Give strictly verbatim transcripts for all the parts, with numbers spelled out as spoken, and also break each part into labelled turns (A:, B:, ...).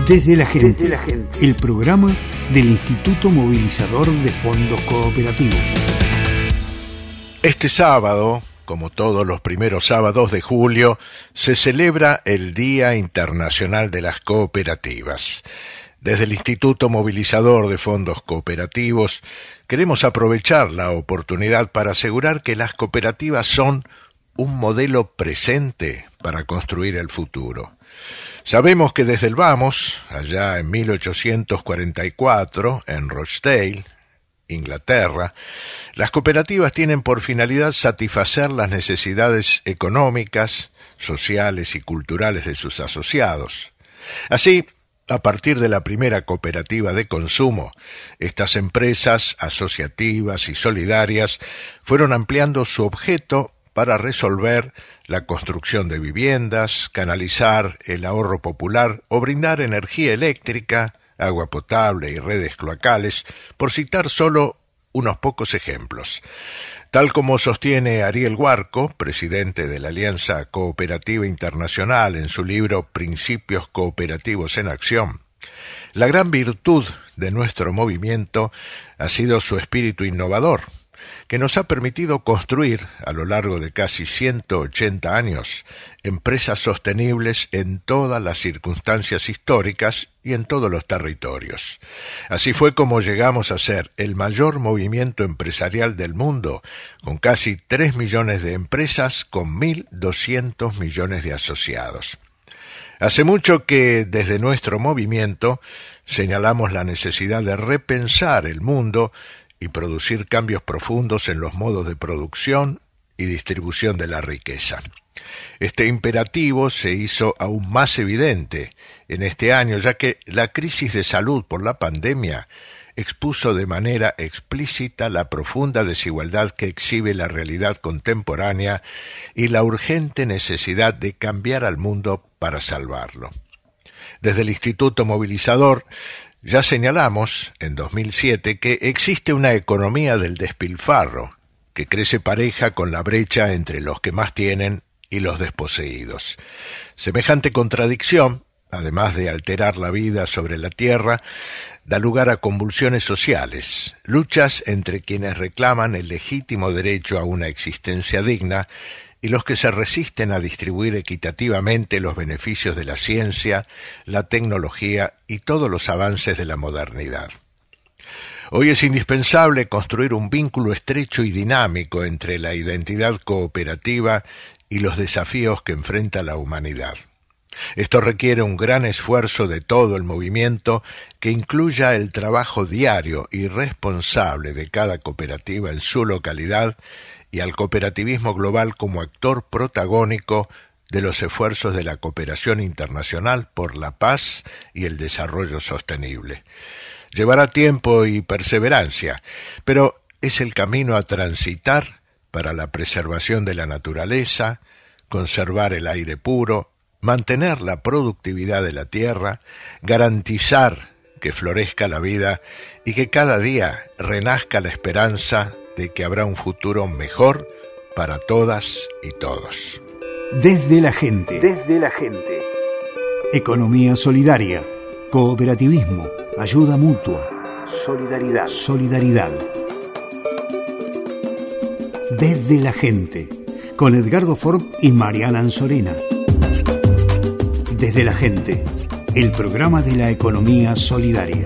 A: Desde la gente, Desde la gente, el programa del Instituto Movilizador de Fondos Cooperativos.
B: Este sábado, como todos los primeros sábados de julio, se celebra el Día Internacional de las Cooperativas. Desde el Instituto Movilizador de Fondos Cooperativos queremos aprovechar la oportunidad para asegurar que las cooperativas son un modelo presente para construir el futuro. Sabemos que desde el Vamos, allá en mil ochocientos cuarenta y cuatro, en Rochdale, Inglaterra, las cooperativas tienen por finalidad satisfacer las necesidades económicas, sociales y culturales de sus asociados. Así, a partir de la primera cooperativa de consumo, estas empresas asociativas y solidarias fueron ampliando su objeto para resolver la construcción de viviendas, canalizar el ahorro popular o brindar energía eléctrica, agua potable y redes cloacales, por citar solo unos pocos ejemplos. Tal como sostiene Ariel Huarco, presidente de la Alianza Cooperativa Internacional en su libro Principios Cooperativos en Acción, la gran virtud de nuestro movimiento ha sido su espíritu innovador, que nos ha permitido construir, a lo largo de casi ciento ochenta años, empresas sostenibles en todas las circunstancias históricas y en todos los territorios. Así fue como llegamos a ser el mayor movimiento empresarial del mundo, con casi tres millones de empresas con mil doscientos millones de asociados. Hace mucho que, desde nuestro movimiento, señalamos la necesidad de repensar el mundo y producir cambios profundos en los modos de producción y distribución de la riqueza. Este imperativo se hizo aún más evidente en este año, ya que la crisis de salud por la pandemia expuso de manera explícita la profunda desigualdad que exhibe la realidad contemporánea y la urgente necesidad de cambiar al mundo para salvarlo. Desde el Instituto Movilizador ya señalamos, en dos mil siete, que existe una economía del despilfarro, que crece pareja con la brecha entre los que más tienen y los desposeídos. Semejante contradicción, además de alterar la vida sobre la tierra, da lugar a convulsiones sociales, luchas entre quienes reclaman el legítimo derecho a una existencia digna y los que se resisten a distribuir equitativamente los beneficios de la ciencia, la tecnología y todos los avances de la modernidad. Hoy es indispensable construir un vínculo estrecho y dinámico entre la identidad cooperativa y los desafíos que enfrenta la humanidad. Esto requiere un gran esfuerzo de todo el movimiento que incluya el trabajo diario y responsable de cada cooperativa en su localidad y al cooperativismo global como actor protagónico de los esfuerzos de la cooperación internacional por la paz y el desarrollo sostenible. Llevará tiempo y perseverancia, pero es el camino a transitar para la preservación de la naturaleza, conservar el aire puro, mantener la productividad de la tierra, garantizar que florezca la vida y que cada día renazca la esperanza de que habrá un futuro mejor para todas y todos.
A: Desde la gente. Desde la gente. Economía solidaria, cooperativismo, ayuda mutua, solidaridad. Solidaridad. Desde la gente, con Edgardo Ford y Mariana Anzorena. Desde la gente, el programa de la economía solidaria.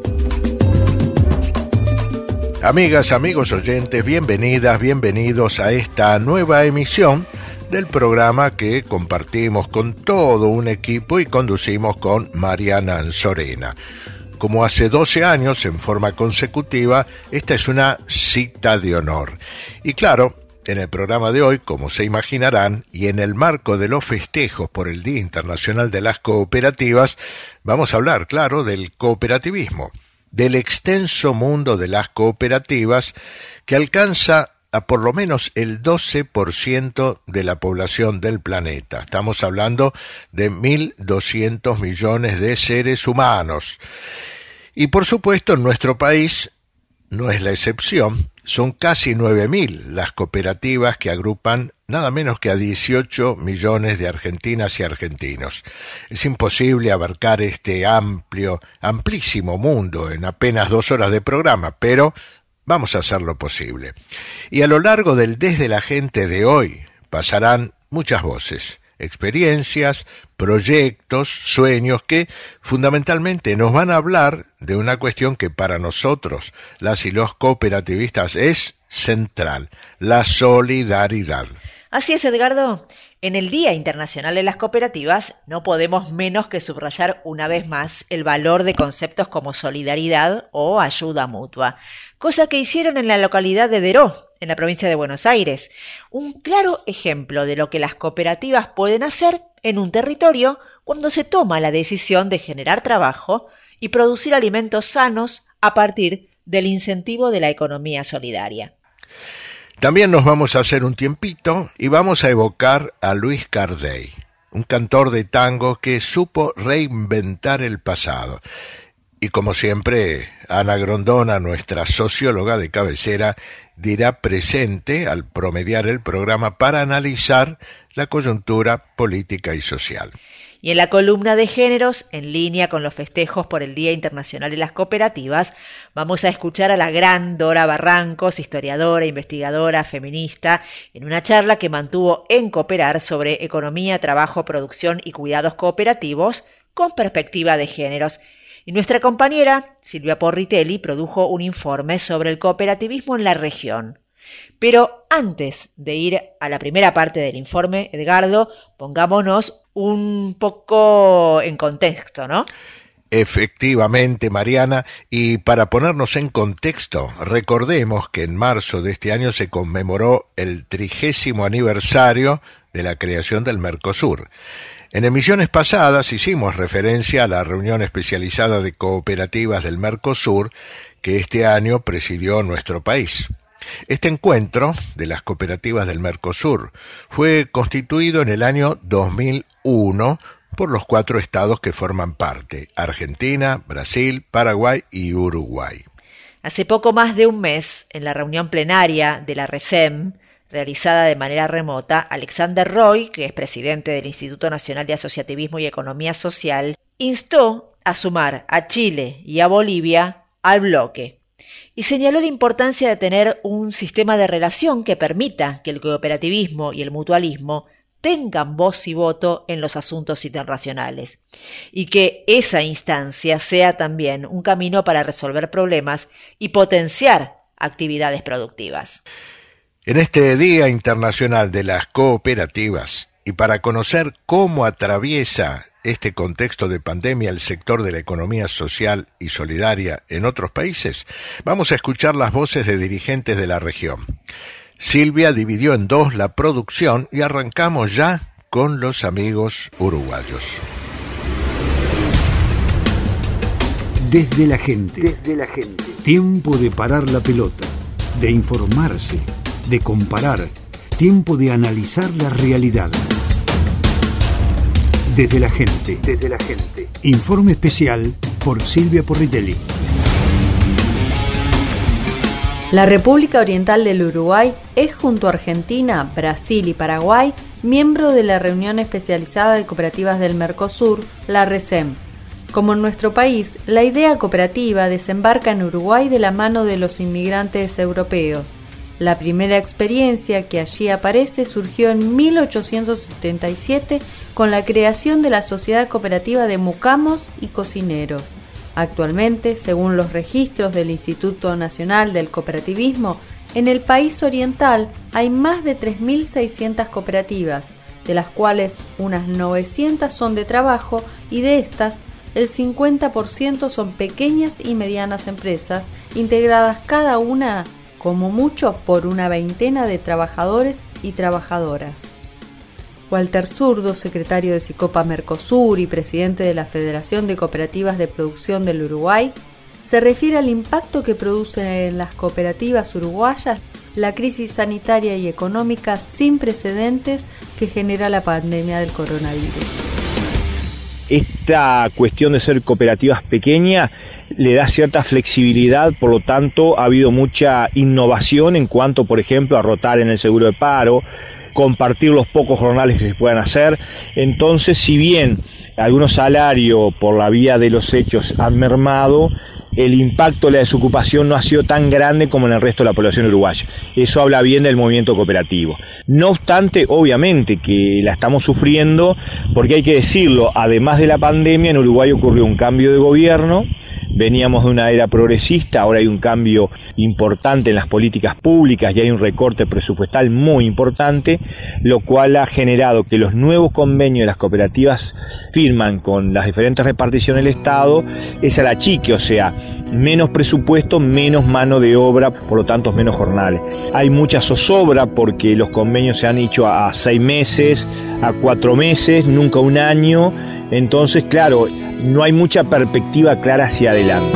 B: Amigas, amigos oyentes, bienvenidas, bienvenidos a esta nueva emisión del programa que compartimos con todo un equipo y conducimos con Mariana Anzorena. Como hace doce años, en forma consecutiva, esta es una cita de honor. Y claro, en el programa de hoy, como se imaginarán, y en el marco de los festejos por el Día Internacional de las Cooperativas, vamos a hablar, claro, del cooperativismo, del extenso mundo de las cooperativas que alcanza a por lo menos el doce por ciento de la población del planeta. Estamos hablando de mil doscientos millones de seres humanos. Y por supuesto en nuestro país no es la excepción, Son casi nueve mil las cooperativas que agrupan nada menos que a dieciocho millones de argentinas y argentinos. Es imposible abarcar este amplio, amplísimo mundo en apenas dos horas de programa, pero vamos a hacer lo posible. Y a lo largo del Desde la Gente de hoy pasarán muchas voces, experiencias, proyectos, sueños que fundamentalmente nos van a hablar de una cuestión que para nosotros, las y los cooperativistas, es central: la solidaridad.
C: Así es, Edgardo. En el Día Internacional de las Cooperativas no podemos menos que subrayar una vez más el valor de conceptos como solidaridad o ayuda mutua, cosa que hicieron en la localidad de Deró, en la provincia de Buenos Aires. Un claro ejemplo de lo que las cooperativas pueden hacer en un territorio cuando se toma la decisión de generar trabajo y producir alimentos sanos a partir del incentivo de la economía solidaria.
B: También nos vamos a hacer un tiempito y vamos a evocar a Luis Cardey, un cantor de tango que supo reinventar el pasado. Y como siempre, Ana Grondona, nuestra socióloga de cabecera, dirá presente al promediar el programa para analizar la coyuntura política y social.
C: Y en la columna de géneros, en línea con los festejos por el Día Internacional de las Cooperativas, vamos a escuchar a la gran Dora Barrancos, historiadora, investigadora, feminista, en una charla que mantuvo en Cooperar sobre economía, trabajo, producción y cuidados cooperativos con perspectiva de géneros. Y nuestra compañera, Silvia Porritelli, produjo un informe sobre el cooperativismo en la región. Pero antes de ir a la primera parte del informe, Edgardo, pongámonos un poco en contexto, ¿no?
B: Efectivamente, Mariana, y para ponernos en contexto, recordemos que en marzo de este año se conmemoró el trigésimo aniversario de la creación del Mercosur. En emisiones pasadas hicimos referencia a la reunión especializada de cooperativas del Mercosur que este año presidió nuestro país. Este encuentro de las cooperativas del Mercosur fue constituido en el año dos mil uno por los cuatro estados que forman parte: Argentina, Brasil, Paraguay y Uruguay.
C: Hace poco más de un mes, en la reunión plenaria de la RECEM, realizada de manera remota, Alexander Roy, que es presidente del Instituto Nacional de Asociativismo y Economía Social, instó a sumar a Chile y a Bolivia al bloque y señaló la importancia de tener un sistema de relación que permita que el cooperativismo y el mutualismo tengan voz y voto en los asuntos internacionales y que esa instancia sea también un camino para resolver problemas y potenciar actividades productivas.
B: En este Día Internacional de las Cooperativas, y para conocer cómo atraviesa este contexto de pandemia el sector de la economía social y solidaria en otros países, vamos a escuchar las voces de dirigentes de la región. Silvia dividió en dos la producción y arrancamos ya con los amigos uruguayos.
A: Desde la gente. Desde la gente. Tiempo de parar la pelota, de informarse, de comparar, tiempo de analizar la realidad. Desde la gente. Desde la gente. Informe especial por Silvia Porritelli.
D: La República Oriental del Uruguay es, junto a Argentina, Brasil y Paraguay, miembro de la Reunión Especializada de Cooperativas del Mercosur, la RECEM. Como en nuestro país, la idea cooperativa desembarca en Uruguay de la mano de los inmigrantes europeos. La primera experiencia que allí aparece surgió en mil ochocientos setenta y siete con la creación de la Sociedad Cooperativa de Mucamos y Cocineros. Actualmente, según los registros del Instituto Nacional del Cooperativismo, en el país oriental hay más de tres mil seiscientas cooperativas, de las cuales unas novecientas son de trabajo y de estas el cincuenta por ciento son pequeñas y medianas empresas, integradas cada una como mucho por una veintena de trabajadores y trabajadoras. Walter Zurdo, secretario de Sicopa Mercosur y presidente de la Federación de Cooperativas de Producción del Uruguay, se refiere al impacto que produce en las cooperativas uruguayas la crisis sanitaria y económica sin precedentes que genera la pandemia del coronavirus.
E: esta cuestión de ser cooperativas pequeñas le da cierta flexibilidad, por lo tanto ha habido mucha innovación en cuanto, por ejemplo, a rotar en el seguro de paro, compartir los pocos jornales que se puedan hacer. Entonces, si bien algunos salarios por la vía de los hechos han mermado, el impacto de la desocupación no ha sido tan grande como en el resto de la población uruguaya. Eso habla bien del movimiento cooperativo. No obstante, obviamente que la estamos sufriendo, porque hay que decirlo, además de la pandemia, en Uruguay ocurrió un cambio de gobierno. Veníamos de una era progresista, ahora hay un cambio importante en las políticas públicas y hay un recorte presupuestal muy importante, lo cual ha generado que los nuevos convenios de las cooperativas firman con las diferentes reparticiones del Estado es al achique, o sea, menos presupuesto, menos mano de obra, por lo tanto menos jornales. Hay mucha zozobra porque los convenios se han hecho a seis meses, a cuatro meses, nunca un año. Entonces, claro, no hay mucha perspectiva clara hacia adelante.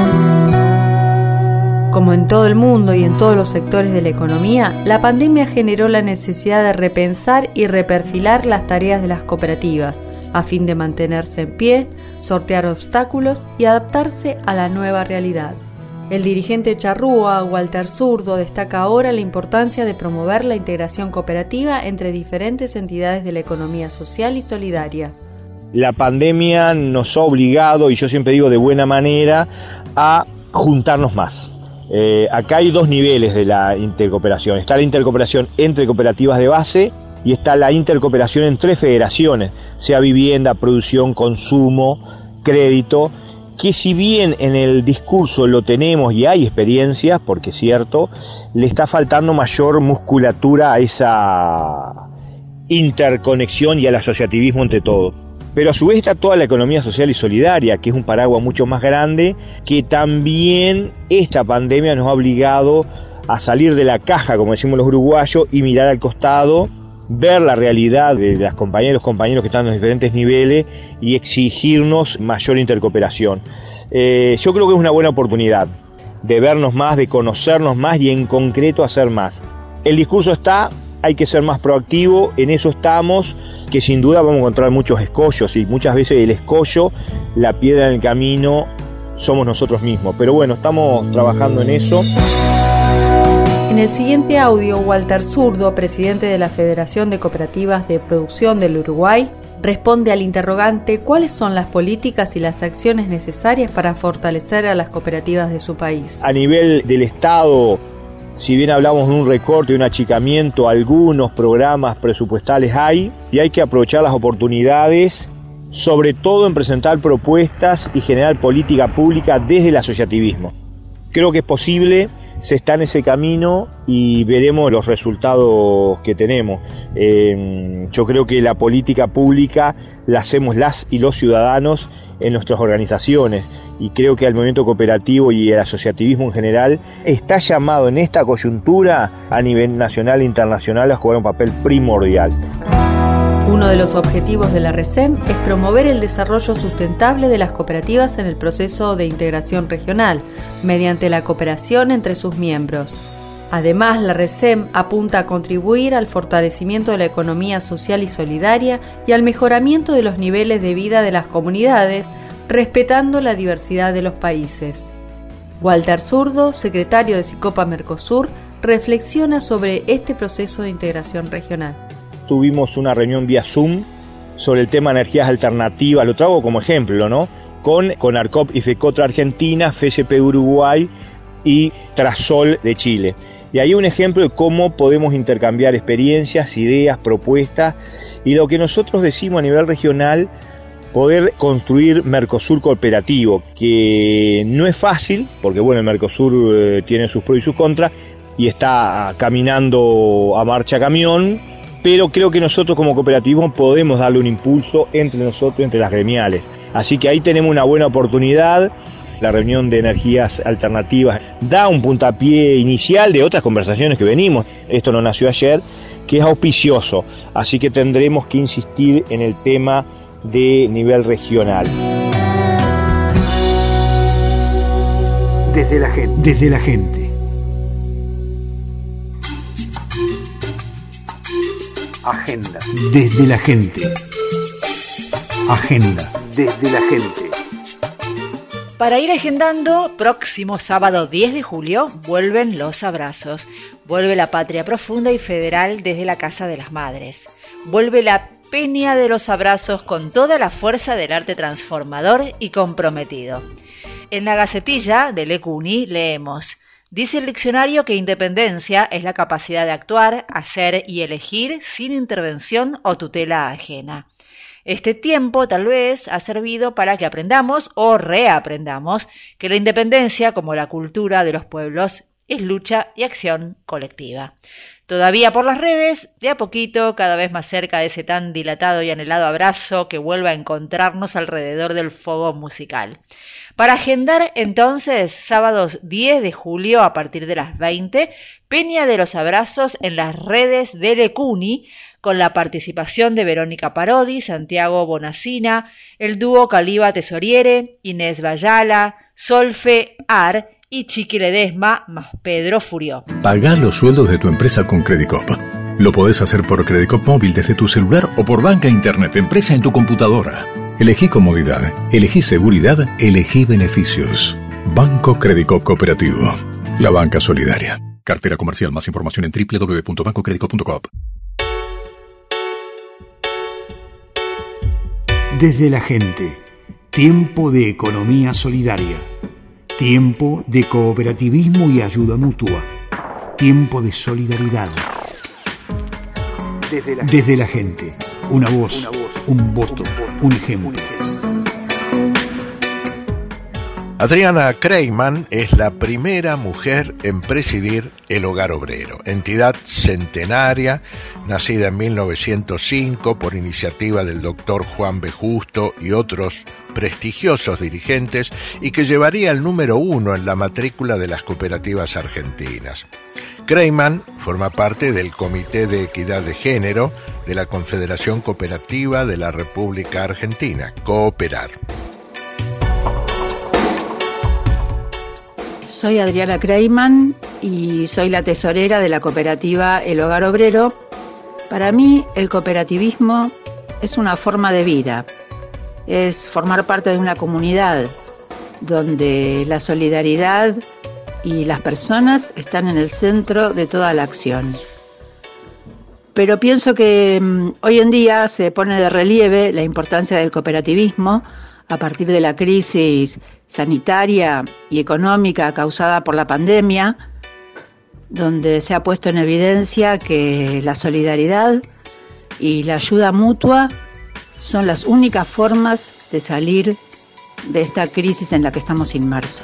D: Como en todo el mundo y en todos los sectores de la economía, la pandemia generó la necesidad de repensar y reperfilar las tareas de las cooperativas, a fin de mantenerse en pie, sortear obstáculos y adaptarse a la nueva realidad. El dirigente charrúa, Walter Zurdo, destaca ahora la importancia de promover la integración cooperativa entre diferentes entidades de la economía social y solidaria.
E: La pandemia nos ha obligado, y yo siempre digo de buena manera, a juntarnos más. Eh, acá hay dos niveles de la intercooperación. Está la intercooperación entre cooperativas de base y está la intercooperación entre federaciones, sea vivienda, producción, consumo, crédito, que si bien en el discurso lo tenemos y hay experiencias, porque es cierto, le está faltando mayor musculatura a esa interconexión y al asociativismo entre todos. Pero a su vez está toda la economía social y solidaria, que es un paraguas mucho más grande, que también esta pandemia nos ha obligado a salir de la caja, como decimos los uruguayos, y mirar al costado, ver la realidad de las compañeras y los compañeros que están en los diferentes niveles y exigirnos mayor intercooperación. Eh, yo creo que es una buena oportunidad de vernos más, de conocernos más y en concreto hacer más. El discurso está, hay que ser más proactivo, en eso estamos, que sin duda vamos a encontrar muchos escollos y muchas veces el escollo, la piedra en el camino, somos nosotros mismos. Pero bueno, estamos trabajando en eso.
D: En el siguiente audio, Walter Zurdo, presidente de la Federación de Cooperativas de Producción del Uruguay, responde al interrogante cuáles son las políticas y las acciones necesarias para fortalecer a las cooperativas de su país.
E: A nivel del Estado, si bien hablamos de un recorte y un achicamiento, algunos programas presupuestales hay y hay que aprovechar las oportunidades, sobre todo en presentar propuestas y generar política pública desde el asociativismo. Creo que es posible, se está en ese camino y veremos los resultados que tenemos. Eh, yo creo que la política pública la hacemos las y los ciudadanos en nuestras organizaciones y creo que el movimiento cooperativo y el asociativismo en general está llamado en esta coyuntura a nivel nacional e internacional a jugar un papel primordial.
D: Uno de los objetivos de la RECEM es promover el desarrollo sustentable de las cooperativas en el proceso de integración regional, mediante la cooperación entre sus miembros. Además, la RECEM apunta a contribuir al fortalecimiento de la economía social y solidaria y al mejoramiento de los niveles de vida de las comunidades, respetando la diversidad de los países. Walter Zurdo, secretario de Sicopa Mercosur, reflexiona sobre este proceso de integración regional.
E: Tuvimos una reunión vía Zoom sobre el tema de energías alternativas, lo traigo como ejemplo, ¿no? Con Conarcop y FECOTRA Argentina, F S P Uruguay y Trasol de Chile. Y ahí un ejemplo de cómo podemos intercambiar experiencias, ideas, propuestas y lo que nosotros decimos a nivel regional, poder construir Mercosur cooperativo, que no es fácil, porque bueno, el Mercosur eh, tiene sus pros y sus contras y está caminando a marcha camión, pero creo que nosotros como cooperativismo podemos darle un impulso entre nosotros, entre las gremiales. Así que ahí tenemos una buena oportunidad. La reunión de energías alternativas da un puntapié inicial de otras conversaciones que venimos. Esto no nació ayer, que es auspicioso. Así que tendremos que insistir en el tema de nivel regional.
A: Desde la gente. Desde la gente. Agenda. Desde la gente. Agenda. Desde la gente.
C: Para ir agendando, próximo sábado diez de julio vuelven los abrazos. Vuelve la Patria Profunda y Federal desde la Casa de las Madres. Vuelve la Peña de los Abrazos con toda la fuerza del arte transformador y comprometido. En la Gacetilla del Ecuni leemos: dice el diccionario que independencia es la capacidad de actuar, hacer y elegir sin intervención o tutela ajena. Este tiempo tal vez ha servido para que aprendamos o reaprendamos que la independencia, como la cultura de los pueblos, es lucha y acción colectiva. Todavía por las redes, de a poquito, cada vez más cerca de ese tan dilatado y anhelado abrazo que vuelva a encontrarnos alrededor del fuego musical. Para agendar entonces, sábados diez de julio a partir de las veinte, Peña de los Abrazos en las redes del Ecuni, con la participación de Verónica Parodi, Santiago Bonacina, el dúo Caliba Tesoriere, Inés Bayala, Solfe Ar y Chiqui Ledesma más Pedro Furió.
F: Pagá los sueldos de tu empresa con Credicop. Lo podés hacer por Credicop móvil desde tu celular o por banca internet empresa en tu computadora. Elegí comodidad, elegí seguridad, elegí beneficios. Banco Credicop Cooperativo. La banca solidaria. Cartera comercial. Más información en doble u doble u doble u punto banco credicop punto com.
A: Desde la gente. Tiempo de economía solidaria. Tiempo de cooperativismo y ayuda mutua. Tiempo de solidaridad. Desde la, Desde la gente. Una voz, una voz un, voto, un voto, un ejemplo.
B: Adriana Kreiman es la primera mujer en presidir el Hogar Obrero, entidad centenaria, nacida en mil novecientos cinco por iniciativa del doctor Juan B. Justo y otros prestigiosos dirigentes, y que llevaría el número uno en la matrícula de las cooperativas argentinas. Kreiman forma parte del Comité de Equidad de Género de la Confederación Cooperativa de la República Argentina, Cooperar.
G: Soy Adriana Kreiman y soy la tesorera de la cooperativa El Hogar Obrero. Para mí, el cooperativismo es una forma de vida, es formar parte de una comunidad donde la solidaridad y las personas están en el centro de toda la acción. Pero pienso que um, hoy en día se pone de relieve la importancia del cooperativismo a partir de la crisis sanitaria y económica causada por la pandemia, donde se ha puesto en evidencia que la solidaridad y la ayuda mutua son las únicas formas de salir de esta crisis en la que estamos inmersos.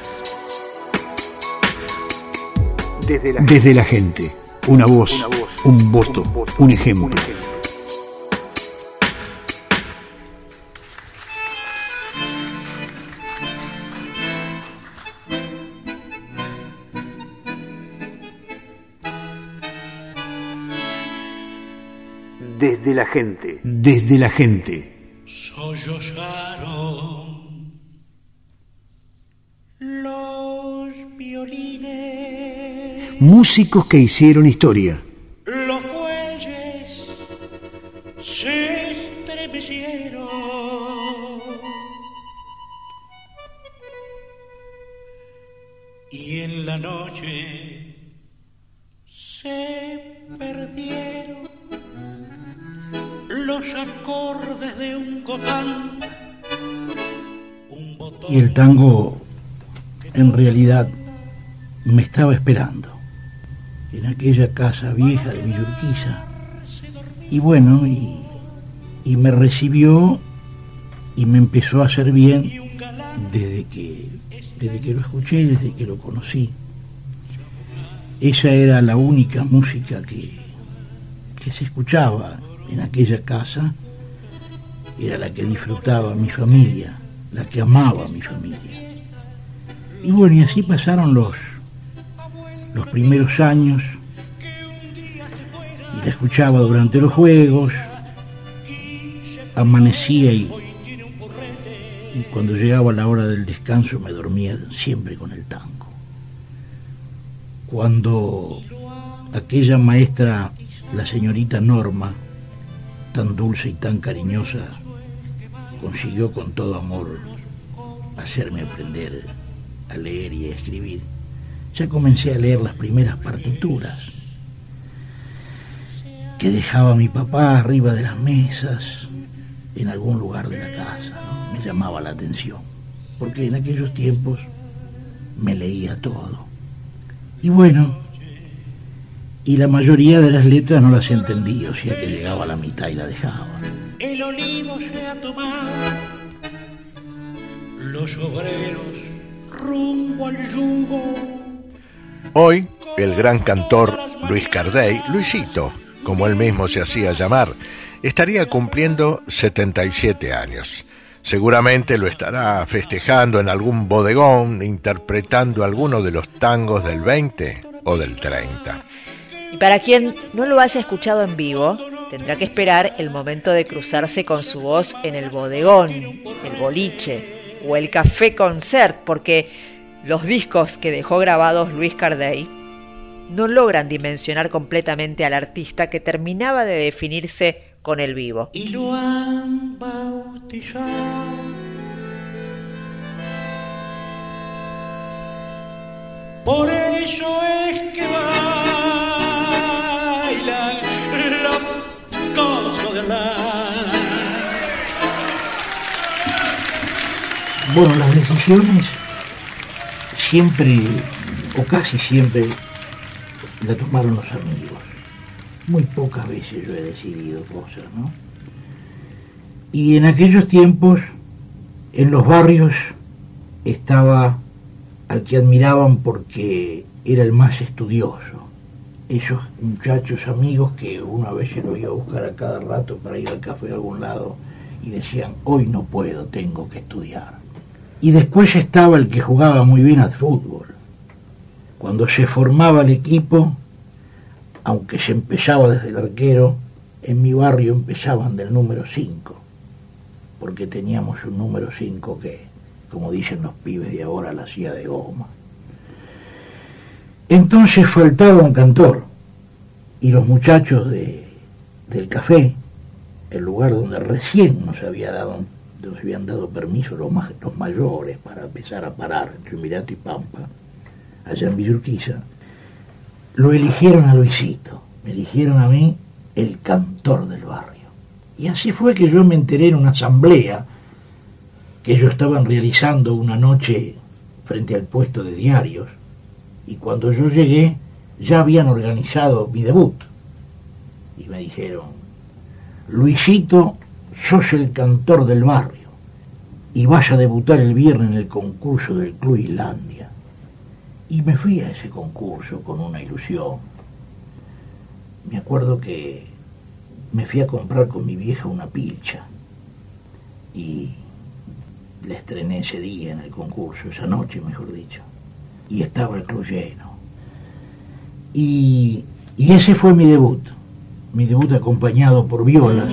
A: Desde la, Desde la gente, una voz, una voz un, voto, un voto, un ejemplo. Un ejemplo. Desde la gente. Desde la gente.
H: Sollozaron los violines.
A: Músicos que hicieron historia.
H: Los fuelles se estremecieron. Y en la noche se perdieron los acordes de un gotán, un botón.
I: Y el tango en realidad me estaba esperando en aquella casa vieja de Villa Urquiza, y bueno, y, y me recibió y me empezó a hacer bien desde que, desde que lo escuché, desde que lo conocí. Esa era la única música que, que se escuchaba en aquella casa, era la que disfrutaba mi familia, la que amaba a mi familia. Y bueno, y así pasaron los, los primeros años, y la escuchaba durante los juegos, amanecía y, y cuando llegaba la hora del descanso me dormía siempre con el tango. Cuando aquella maestra, la señorita Norma, tan dulce y tan cariñosa, consiguió con todo amor hacerme aprender a leer y a escribir, ya comencé a leer las primeras partituras que dejaba mi papá arriba de las mesas en algún lugar de la casa, ¿no? Me llamaba la atención, porque en aquellos tiempos me leía todo. Y bueno, y la mayoría de las letras no las entendía, o sea que llegaba a la mitad y la dejaba.
H: El olivo se ha tomado, los obreros rumbo al yugo.
B: Hoy, el gran cantor Luis Cardey, Luisito, como él mismo se hacía llamar, estaría cumpliendo setenta y siete años. Seguramente lo estará festejando en algún bodegón, interpretando alguno de los tangos del veinte o del treinta.
C: Y para quien no lo haya escuchado en vivo, tendrá que esperar el momento de cruzarse con su voz en el bodegón, el boliche o el café concert, porque los discos que dejó grabados Luis Cardey no logran dimensionar completamente al artista que terminaba de definirse con el vivo.
H: Y lo han bautizado. Por eso es que baila la cosa de la...
I: Bueno, las decisiones siempre, o casi siempre, la tomaron los amigos. Muy pocas veces yo he decidido cosas, ¿no? Y en aquellos tiempos, en los barrios, estaba al que admiraban porque era el más estudioso. Esos muchachos amigos que una vez se lo iba a buscar a cada rato para ir al café a algún lado y decían, hoy no puedo, tengo que estudiar. Y después estaba el que jugaba muy bien al fútbol. Cuando se formaba el equipo, aunque se empezaba desde el arquero, en mi barrio empezaban del número cinco, porque teníamos un número cinco que, como dicen los pibes de ahora, la hacía de goma. Entonces faltaba un cantor, y los muchachos de, del café, el lugar donde recién nos, había dado, nos habían dado permiso los, más, los mayores para empezar a parar entre Mirato y Pampa, allá en Villa Urquiza, lo eligieron a Luisito, me eligieron a mí el cantor del barrio. Y así fue que yo me enteré en una asamblea que ellos estaban realizando una noche frente al puesto de diarios, y cuando yo llegué ya habían organizado mi debut. Y me dijeron, Luisito, sos el cantor del barrio, y vas a debutar el viernes en el concurso del Club Islandia. Y me fui a ese concurso con una ilusión. Me acuerdo que me fui a comprar con mi vieja una pilcha y la estrené ese día en el concurso, esa noche mejor dicho, y estaba el club lleno. Y, y ese fue mi debut, mi debut acompañado por violas.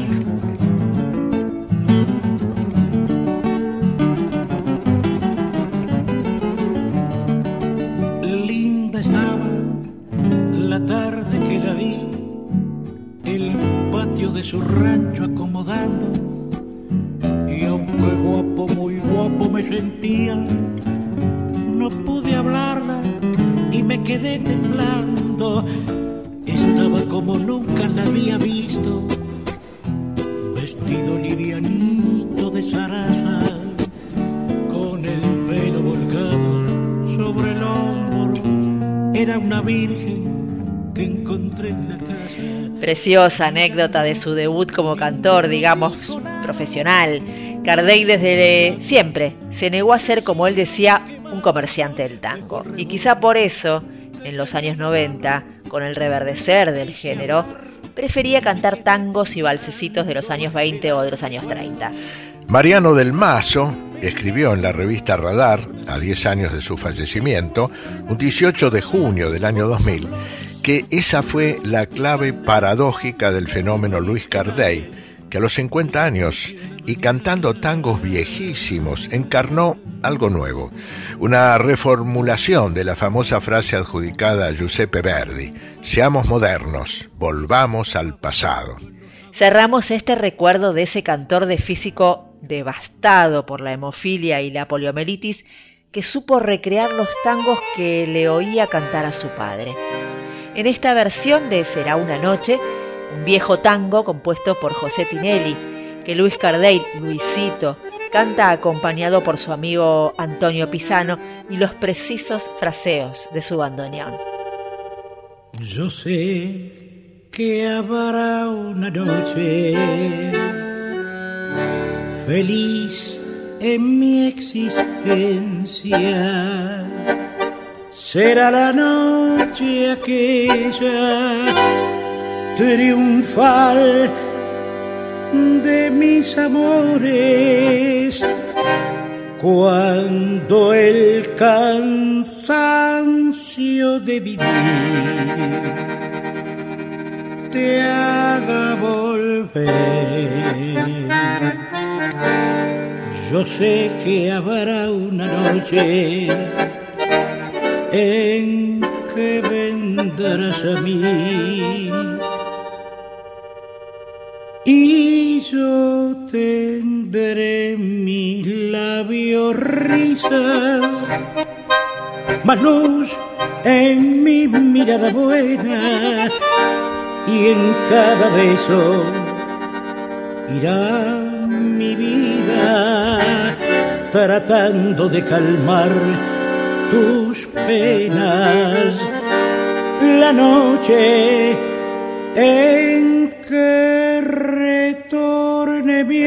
H: Su rancho acomodando, y aunque guapo, muy guapo me sentía, no pude hablarla y me quedé temblando. Estaba como nunca la había visto, vestido livianito de zaraza, con el pelo volcado sobre el hombro. Era una virgen que encontré en la casa.
C: Preciosa anécdota de su debut como cantor, digamos, profesional. Cardey desde siempre se negó a ser, como él decía, un comerciante del tango. Y quizá por eso, en los años noventa, con el reverdecer del género, prefería cantar tangos y valsecitos de los años veinte o de los años treinta.
B: Mariano del Mazo escribió en la revista Radar, a diez años de su fallecimiento, un dieciocho de junio del año dos mil, que esa fue la clave paradójica del fenómeno Luis Cardey, que a los cincuenta años, y cantando tangos viejísimos, encarnó algo nuevo, una reformulación de la famosa frase adjudicada a Giuseppe Verdi: seamos modernos, volvamos al pasado.
C: Cerramos este recuerdo de ese cantor de físico devastado por la hemofilia y la poliomielitis, que supo recrear los tangos que le oía cantar a su padre. En esta versión de Será una noche, un viejo tango compuesto por José Tinelli, que Luis Cardey, Luisito, canta acompañado por su amigo Antonio Pisano y los precisos fraseos de su bandoneón.
H: Yo sé que habrá una noche feliz en mi existencia, será la noche aquella triunfal de mis amores, cuando el cansancio de vivir te haga volver. Yo sé que habrá una noche en que vendrás a mí y yo tendré en mis labios risas, más luz en mi mirada buena, y en cada beso irá mi vida tratando de calmar tus penas. La noche en que retorne mi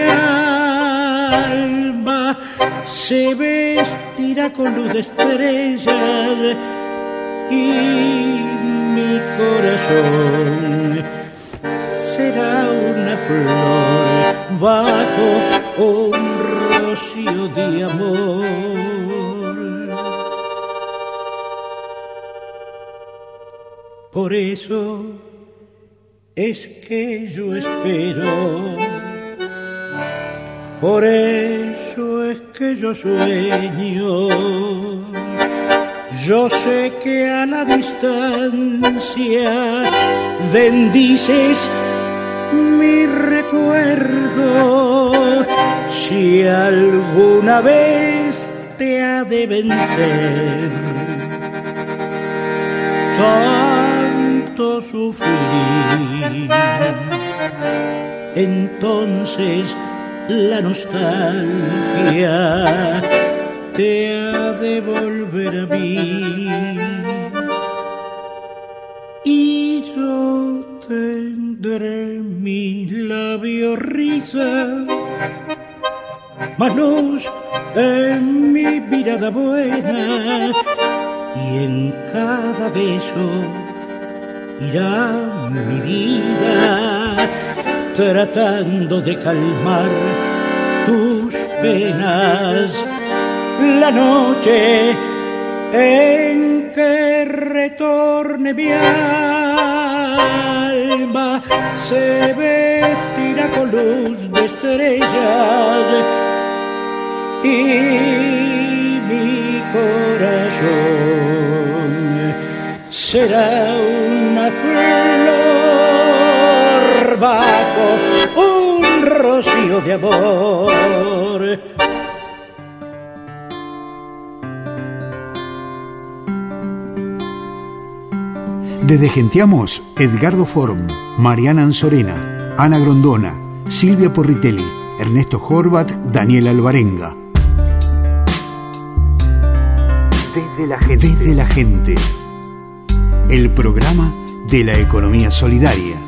H: alma se vestirá con luz de estrellas y mi corazón será una flor bajo un rocío de amor. Por eso es que yo espero, por eso es que yo sueño. Yo sé que a la distancia bendices mi recuerdo, si alguna vez te ha de vencer tanto sufrir, entonces la nostalgia te ha de volver a mí y yo tendré mis labios risas, manos en mi mirada buena, y en cada beso irá mi vida tratando de calmar tus penas. La noche en que retorne mi alma se vestirá con luz de estrellas y mi corazón será una flor bajo un rocío de amor.
A: Desde Genteamos, Edgardo Form, Mariana Anzorena, Ana Grondona, Silvia Porritelli, Ernesto Horvat, Daniel Alvarenga. Desde la gente. Desde la gente. El programa de la economía solidaria.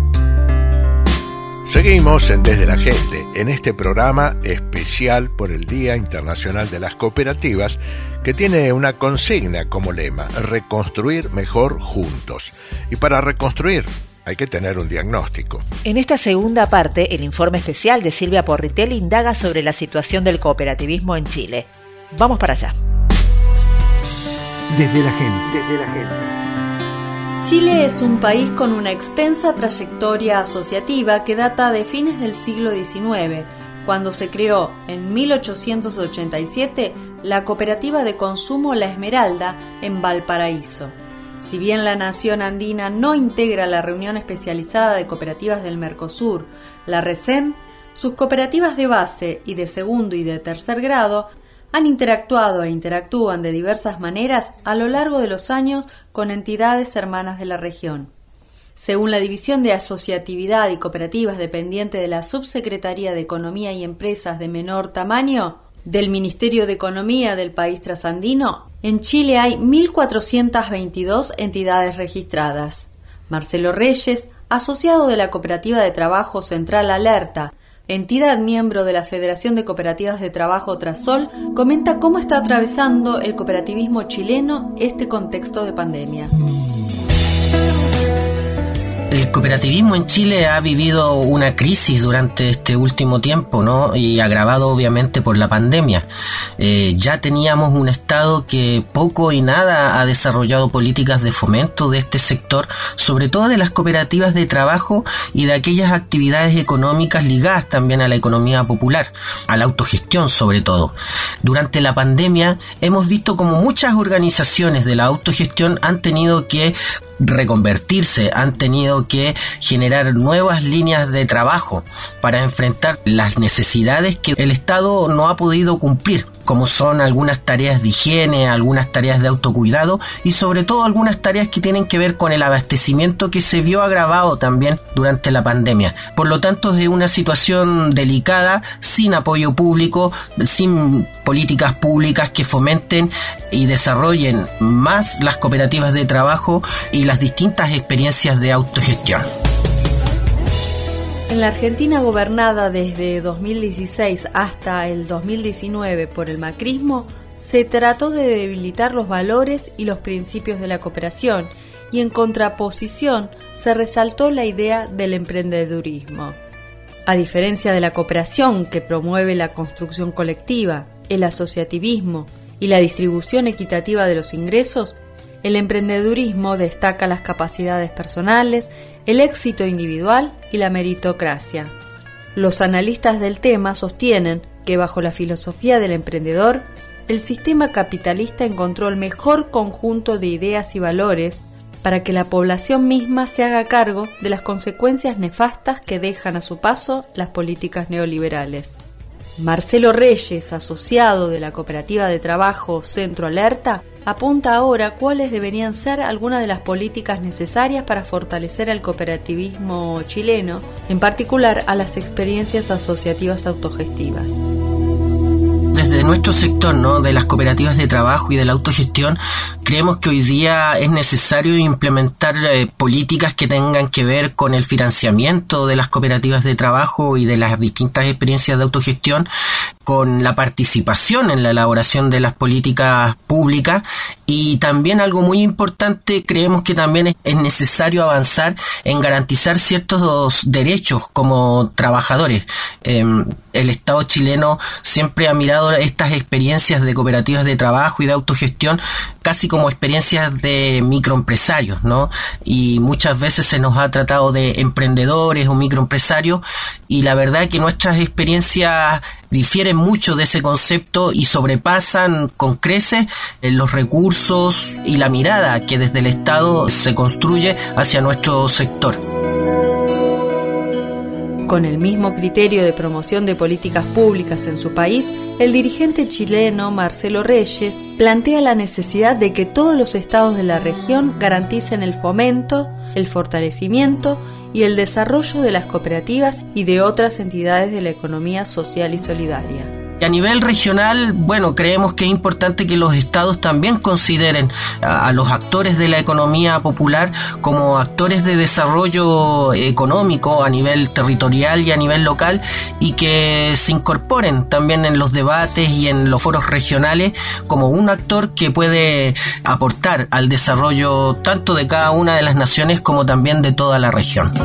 B: Seguimos en Desde la Gente, en este programa especial por el Día Internacional de las Cooperativas, que tiene una consigna como lema: reconstruir mejor juntos. Y para reconstruir hay que tener un diagnóstico.
C: En esta segunda parte, el informe especial de Silvia Porritelli indaga sobre la situación del cooperativismo en Chile. Vamos para allá.
A: Desde la gente. Desde la gente.
D: Chile es un país con una extensa trayectoria asociativa que data de fines del siglo diecinueve, cuando se creó en mil ochocientos ochenta y siete la cooperativa de consumo La Esmeralda en Valparaíso. Si bien la nación andina no integra la reunión especializada de cooperativas del Mercosur, la RECEM, Sus cooperativas de base y de segundo y de tercer grado han interactuado e interactúan de diversas maneras a lo largo de los años con entidades hermanas de la región. Según la División de Asociatividad y Cooperativas dependiente de la Subsecretaría de Economía y Empresas de Menor Tamaño del Ministerio de Economía del país trasandino, en Chile hay mil cuatrocientas veintidós entidades registradas. Marcelo Reyes, asociado de la Cooperativa de Trabajo Central Alerta, entidad miembro de la Federación de Cooperativas de Trabajo Trasol, comenta cómo está atravesando el cooperativismo chileno este contexto de pandemia.
J: El cooperativismo en Chile ha vivido una crisis durante este último tiempo, ¿no? Y agravado obviamente por la pandemia. Eh, ya teníamos un Estado que poco y nada ha desarrollado políticas de fomento de este sector, sobre todo de las cooperativas de trabajo y de aquellas actividades económicas ligadas también a la economía popular, a la autogestión sobre todo. Durante la pandemia hemos visto como muchas organizaciones de la autogestión han tenido que reconvertirse, han tenido que generar nuevas líneas de trabajo para enfrentar las necesidades que el Estado no ha podido cumplir, como son algunas tareas de higiene, algunas tareas de autocuidado y sobre todo algunas tareas que tienen que ver con el abastecimiento que se vio agravado también durante la pandemia. Por lo tanto, es una situación delicada, sin apoyo público, sin políticas públicas que fomenten y desarrollen más las cooperativas de trabajo y las distintas experiencias de autogestión.
D: En la Argentina gobernada desde dos mil dieciséis hasta el dos mil diecinueve por el macrismo, se trató de debilitar los valores y los principios de la cooperación y en contraposición se resaltó la idea del emprendedurismo. A diferencia de la cooperación que promueve la construcción colectiva, el asociativismo y la distribución equitativa de los ingresos, el emprendedurismo destaca las capacidades personales, el éxito individual y la meritocracia. Los analistas del tema sostienen que bajo la filosofía del emprendedor, el sistema capitalista encontró el mejor conjunto de ideas y valores para que la población misma se haga cargo de las consecuencias nefastas que dejan a su paso las políticas neoliberales. Marcelo Reyes, asociado de la Cooperativa de Trabajo Centro Alerta, apunta ahora cuáles deberían ser algunas de las políticas necesarias para fortalecer el cooperativismo chileno, en particular a las experiencias asociativas autogestivas.
J: Desde nuestro sector, ¿no?, de las cooperativas de trabajo y de la autogestión, creemos que hoy día es necesario implementar eh, políticas que tengan que ver con el financiamiento de las cooperativas de trabajo y de las distintas experiencias de autogestión, con la participación en la elaboración de las políticas públicas y también algo muy importante, creemos que también es, es necesario avanzar en garantizar ciertos derechos como trabajadores. Eh, el Estado chileno siempre ha mirado estas experiencias de cooperativas de trabajo y de autogestión casi como experiencias de microempresarios, ¿no? Y muchas veces se nos ha tratado de emprendedores o microempresarios y la verdad es que nuestras experiencias difieren mucho de ese concepto y sobrepasan con creces los recursos y la mirada que desde el Estado se construye hacia nuestro sector.
D: Con el mismo criterio de promoción de políticas públicas en su país, el dirigente chileno Marcelo Reyes plantea la necesidad de que todos los estados de la región garanticen el fomento, el fortalecimiento y el desarrollo de las cooperativas y de otras entidades de la economía social y solidaria.
J: A nivel regional, bueno, creemos que es importante que los estados también consideren a, a los actores de la economía popular como actores de desarrollo económico a nivel territorial y a nivel local y que se incorporen también en los debates y en los foros regionales como un actor que puede aportar al desarrollo tanto de cada una de las naciones como también de toda la región.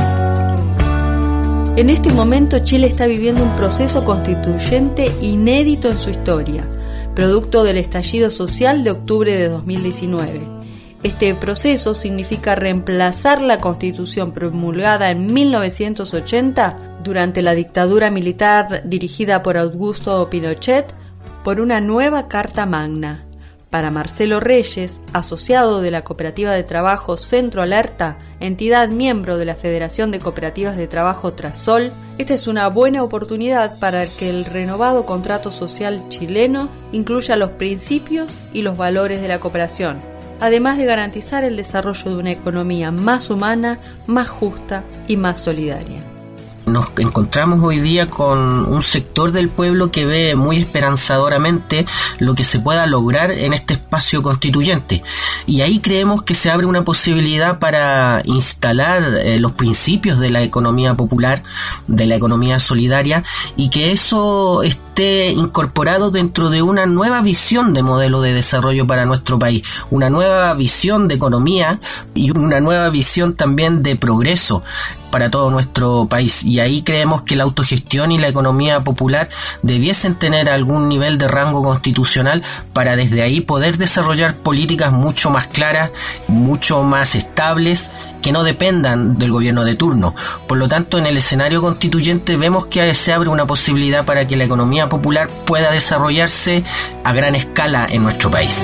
D: En este momento Chile está viviendo un proceso constituyente inédito en su historia, producto del estallido social de octubre de dos mil diecinueve. Este proceso significa reemplazar la Constitución promulgada en mil novecientos ochenta durante la dictadura militar dirigida por Augusto Pinochet por una nueva Carta Magna. Para Marcelo Reyes, asociado de la Cooperativa de Trabajo Centro Alerta, entidad miembro de la Federación de Cooperativas de Trabajo Trasol, Esta es una buena oportunidad para que el renovado contrato social chileno incluya los principios y los valores de la cooperación, además de garantizar el desarrollo de una economía más humana, más justa y más solidaria.
J: Nos encontramos hoy día con un sector del pueblo que ve muy esperanzadoramente lo que se pueda lograr en este espacio constituyente, y ahí creemos que se abre una posibilidad para instalar eh, los principios de la economía popular, de la economía solidaria, y que eso esté incorporado dentro de una nueva visión de modelo de desarrollo para nuestro país, una nueva visión de economía y una nueva visión también de progreso para todo nuestro país. Y ahí creemos que la autogestión y la economía popular debiesen tener algún nivel de rango constitucional para desde ahí poder desarrollar políticas mucho más claras, mucho más estables, que no dependan del gobierno de turno. Por lo tanto, en el escenario constituyente vemos que se abre una posibilidad para que la economía popular pueda desarrollarse a gran escala en nuestro país.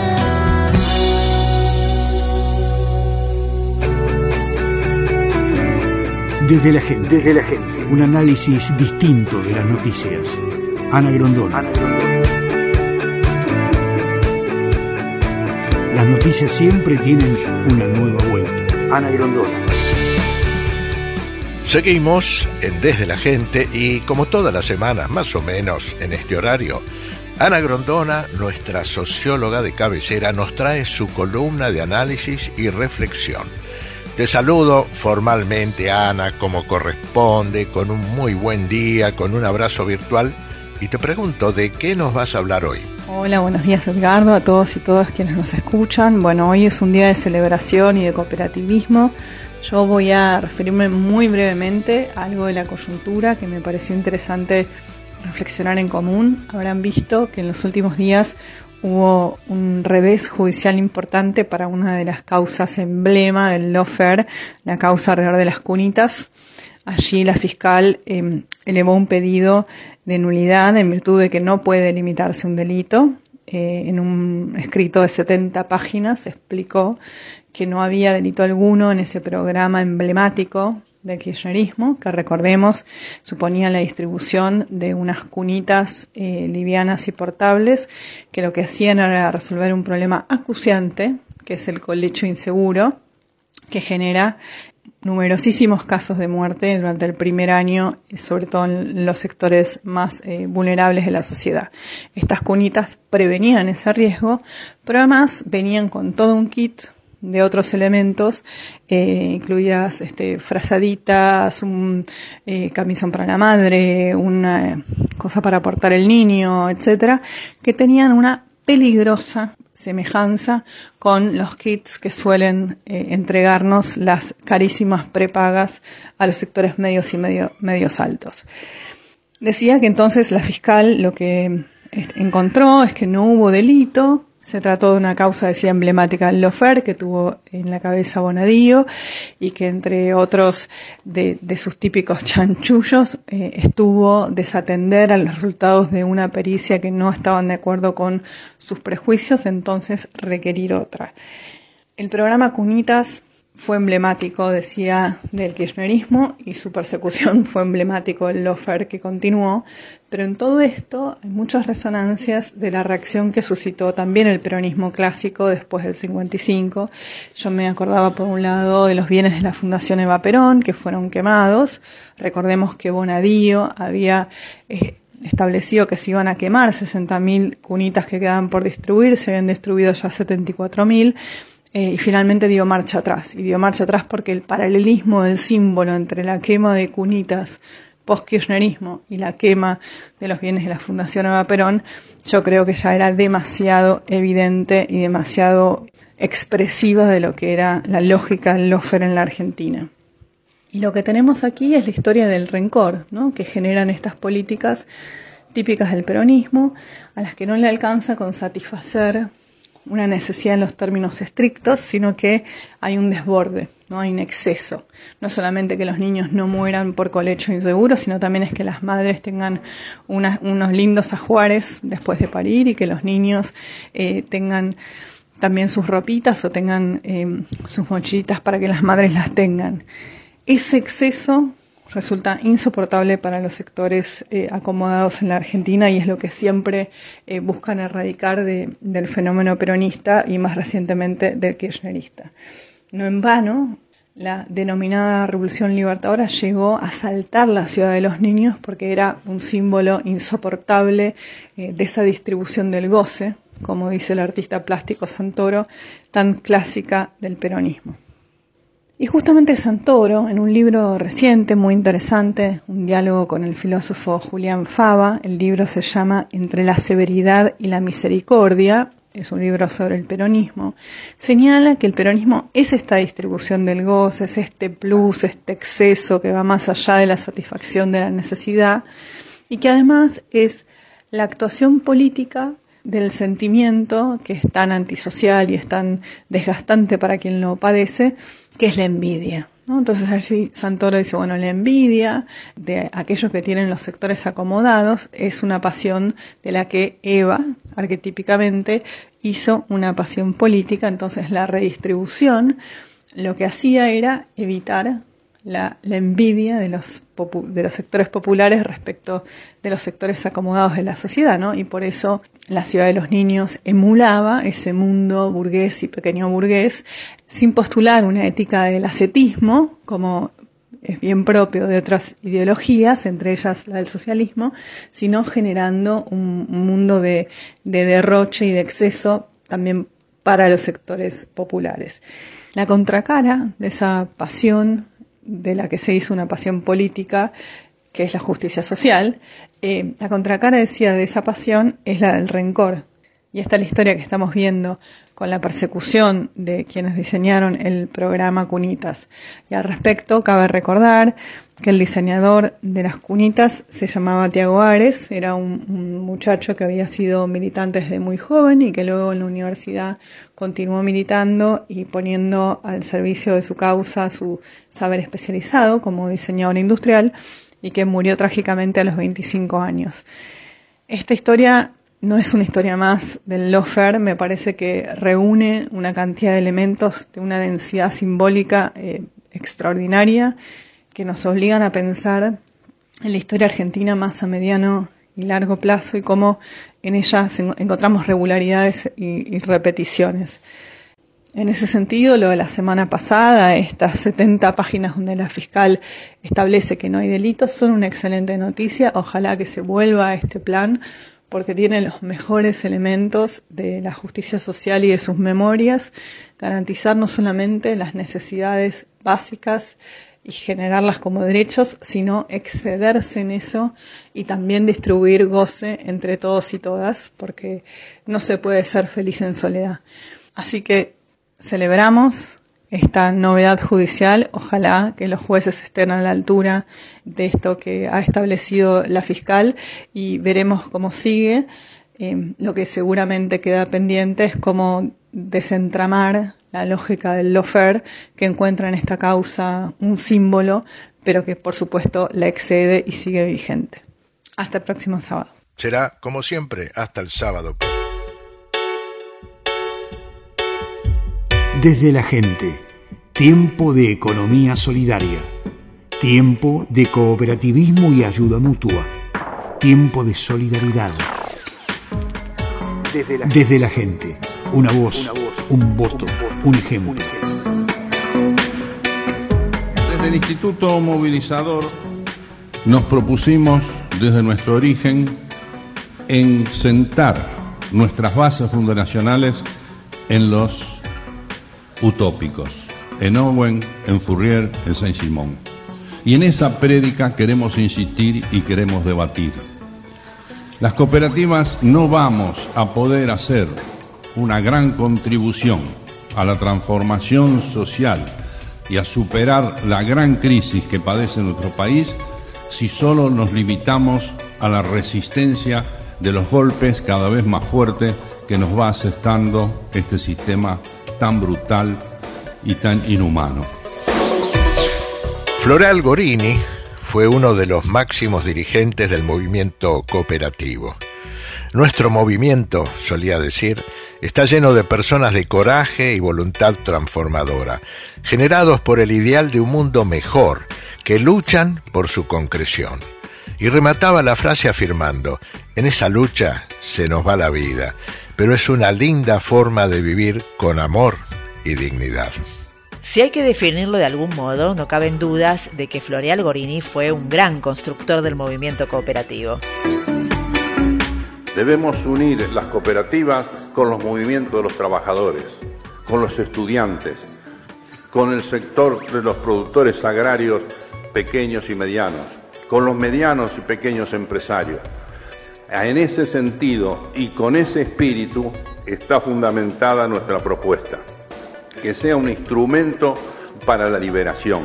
A: Desde la gente, desde la gente, un análisis distinto de las noticias. Ana Grondona. Ana Grondona. Las noticias siempre tienen una nueva vuelta. Ana Grondona.
B: Seguimos en Desde la Gente y como todas las semanas, más o menos en este horario, Ana Grondona, nuestra socióloga de cabecera, nos trae su columna de análisis y reflexión. Te saludo formalmente, Ana, como corresponde, con un muy buen día, con un abrazo virtual, y te pregunto, ¿de qué nos vas a hablar hoy?
K: Hola, buenos días, Edgardo, a todos y todas quienes nos escuchan. Bueno, hoy es un día de celebración y de cooperativismo. Yo voy a referirme muy brevemente a algo de la coyuntura que me pareció interesante reflexionar en común. Habrán visto que en los últimos días hubo un revés judicial importante para una de las causas emblema del lawfare, la causa alrededor de las cunitas. Allí la fiscal eh, elevó un pedido de nulidad en virtud de que no puede delimitarse un delito. Eh, en un escrito de setenta páginas explicó que no había delito alguno en ese programa emblemático de kirchnerismo, que recordemos suponía la distribución de unas cunitas eh, livianas y portables, que lo que hacían era resolver un problema acuciante, que es el colecho inseguro, que genera numerosísimos casos de muerte durante el primer año, sobre todo en los sectores más eh, vulnerables de la sociedad. Estas cunitas prevenían ese riesgo, pero además venían con todo un kit de otros elementos, eh, incluidas este, frazaditas, un eh, camisón para la madre, una cosa para portar el niño, etcétera, que tenían una peligrosa semejanza con los kits que suelen eh, entregarnos las carísimas prepagas a los sectores medios y medio, medios altos. Decía que entonces la fiscal lo que encontró es que no hubo delito. Se trató de una causa, decía, emblemática del lawfare que tuvo en la cabeza Bonadío y que, entre otros de, de sus típicos chanchullos, eh, estuvo desatender a los resultados de una pericia que no estaban de acuerdo con sus prejuicios, entonces requerir otra. El programa Cunitas fue emblemático, decía, del kirchnerismo, y su persecución fue emblemático del lawfare que continuó, pero en todo esto hay muchas resonancias de la reacción que suscitó también el peronismo clásico después del cincuenta y cinco. Yo me acordaba, por un lado, de los bienes de la Fundación Eva Perón, que fueron quemados. Recordemos que Bonadío había eh, establecido que se iban a quemar sesenta mil cunitas que quedaban por distribuir, se habían distribuido ya setenta y cuatro mil. Eh, y finalmente dio marcha atrás, y dio marcha atrás porque el paralelismo del símbolo entre la quema de cunitas post-kirchnerismo y la quema de los bienes de la Fundación Eva Perón, yo creo que ya era demasiado evidente y demasiado expresiva de lo que era la lógica del lawfare en la Argentina. Y lo que tenemos aquí es la historia del rencor, ¿no?, que generan estas políticas típicas del peronismo, a las que no le alcanza con satisfacer una necesidad en los términos estrictos, sino que hay un desborde, no hay un exceso. No solamente que los niños no mueran por colecho inseguro, sino también es que las madres tengan una, unos lindos ajuares después de parir y que los niños eh, tengan también sus ropitas o tengan eh, sus mochilitas para que las madres las tengan. Ese exceso resulta insoportable para los sectores eh, acomodados en la Argentina y es lo que siempre eh, buscan erradicar de, del fenómeno peronista y más recientemente del kirchnerista. No en vano, la denominada Revolución Libertadora llegó a asaltar la ciudad de los niños porque era un símbolo insoportable eh, de esa distribución del goce, como dice el artista plástico Santoro, tan clásica del peronismo. Y justamente Santoro, en un libro reciente, muy interesante, un diálogo con el filósofo Julián Fava, el libro se llama Entre la severidad y la misericordia, es un libro sobre el peronismo, señala que el peronismo es esta distribución del goce, es este plus, este exceso que va más allá de la satisfacción de la necesidad, y que además es la actuación política del sentimiento que es tan antisocial y es tan desgastante para quien lo padece, que es la envidia, ¿no? Entonces así Santoro dice, bueno, la envidia de aquellos que tienen los sectores acomodados es una pasión de la que Eva, arquetípicamente, hizo una pasión política. Entonces la redistribución lo que hacía era evitar La, la envidia de los, popu- de los sectores populares respecto de los sectores acomodados de la sociedad, ¿no? Y por eso la ciudad de los niños emulaba ese mundo burgués y pequeño burgués, sin postular una ética del ascetismo, como es bien propio de otras ideologías, entre ellas la del socialismo, sino generando un, un mundo de, de derroche y de exceso también para los sectores populares. La contracara de esa pasión de la que se hizo una pasión política, que es la justicia social, eh, la contracara, decía, de esa pasión es la del rencor. Y esta es la historia que estamos viendo con la persecución de quienes diseñaron el programa Cunitas. Y al respecto, cabe recordar que el diseñador de las Cunitas se llamaba Tiago Ares, era un, un muchacho que había sido militante desde muy joven y que luego en la universidad continuó militando y poniendo al servicio de su causa su saber especializado como diseñador industrial, y que murió trágicamente a los veinticinco años. Esta historia no es una historia más del lawfare, me parece que reúne una cantidad de elementos de una densidad simbólica eh, extraordinaria que nos obligan a pensar en la historia argentina más a mediano y largo plazo y cómo en ella encontramos regularidades y, y repeticiones. En ese sentido, lo de la semana pasada, estas setenta páginas donde la fiscal establece que no hay delitos, son una excelente noticia. Ojalá que se vuelva a este plan, porque tiene los mejores elementos de la justicia social y de sus memorias, garantizar no solamente las necesidades básicas y generarlas como derechos, sino excederse en eso y también distribuir goce entre todos y todas, porque no se puede ser feliz en soledad. Así que celebramos esta novedad judicial, ojalá que los jueces estén a la altura de esto que ha establecido la fiscal y veremos cómo sigue. Eh, lo que seguramente queda pendiente es cómo desentramar la lógica del lawfare, que encuentra en esta causa un símbolo, pero que por supuesto la excede y sigue vigente. Hasta el próximo sábado.
B: Será, como siempre, hasta el sábado.
A: Desde la gente, tiempo de economía solidaria, tiempo de cooperativismo y ayuda mutua, tiempo de solidaridad. Desde la, Desde la gente, una voz, una voz un, voto, un voto, un ejemplo. Un ejemplo.
L: Desde el Instituto Movilizador nos propusimos desde nuestro origen en sentar nuestras bases fundacionales en los utópicos, en Owen, en Fourier, en Saint-Simon. Y en esa prédica queremos insistir y queremos debatir. Las cooperativas no vamos a poder hacer una gran contribución a la transformación social y a superar la gran crisis que padece nuestro país si solo nos limitamos a la resistencia de los golpes cada vez más fuertes que nos va asestando este sistema tan brutal y tan inhumano.
B: Floral Gorini fue uno de los máximos dirigentes del movimiento cooperativo. Nuestro movimiento, solía decir, está lleno de personas de coraje y voluntad transformadora, generados por el ideal de un mundo mejor, que luchan por su concreción. Y remataba la frase afirmando: en esa lucha se nos va la vida, pero es una linda forma de vivir con amor y dignidad.
C: Si hay que definirlo de algún modo, no caben dudas de que Floreal Gorini fue un gran constructor del movimiento cooperativo.
L: Debemos unir las cooperativas con los movimientos de los trabajadores, con los estudiantes, con el sector de los productores agrarios pequeños y medianos, con los medianos y pequeños empresarios. En ese sentido y con ese espíritu está fundamentada nuestra propuesta, que sea un instrumento para la liberación.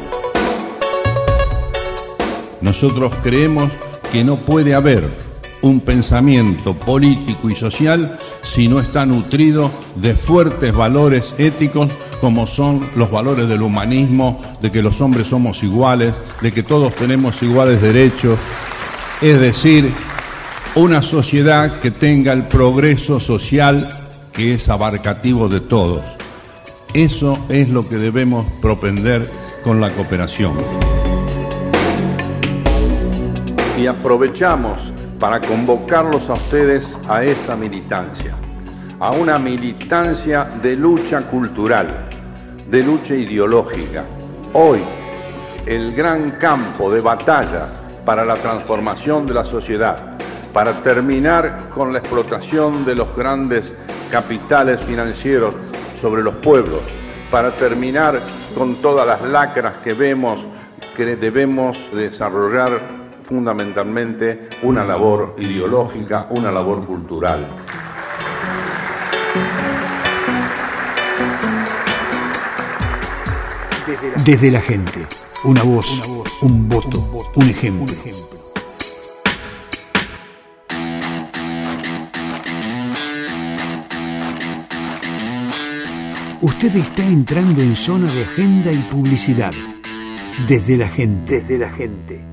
L: Nosotros creemos que no puede haber un pensamiento político y social si no está nutrido de fuertes valores éticos como son los valores del humanismo, de que los hombres somos iguales, de que todos tenemos iguales derechos, es decir, una sociedad que tenga el progreso social que es abarcativo de todos. Eso es lo que debemos propender con la cooperación. Y aprovechamos para convocarlos a ustedes a esa militancia, a una militancia de lucha cultural, de lucha ideológica. Hoy, el gran campo de batalla para la transformación de la sociedad, para terminar con la explotación de los grandes capitales financieros sobre los pueblos, para terminar con todas las lacras que vemos, que debemos desarrollar fundamentalmente una labor ideológica, una labor cultural.
A: Desde la gente, una voz, un voto, un ejemplo. Usted está entrando en zona de agenda y publicidad. Desde la gente. Desde la gente.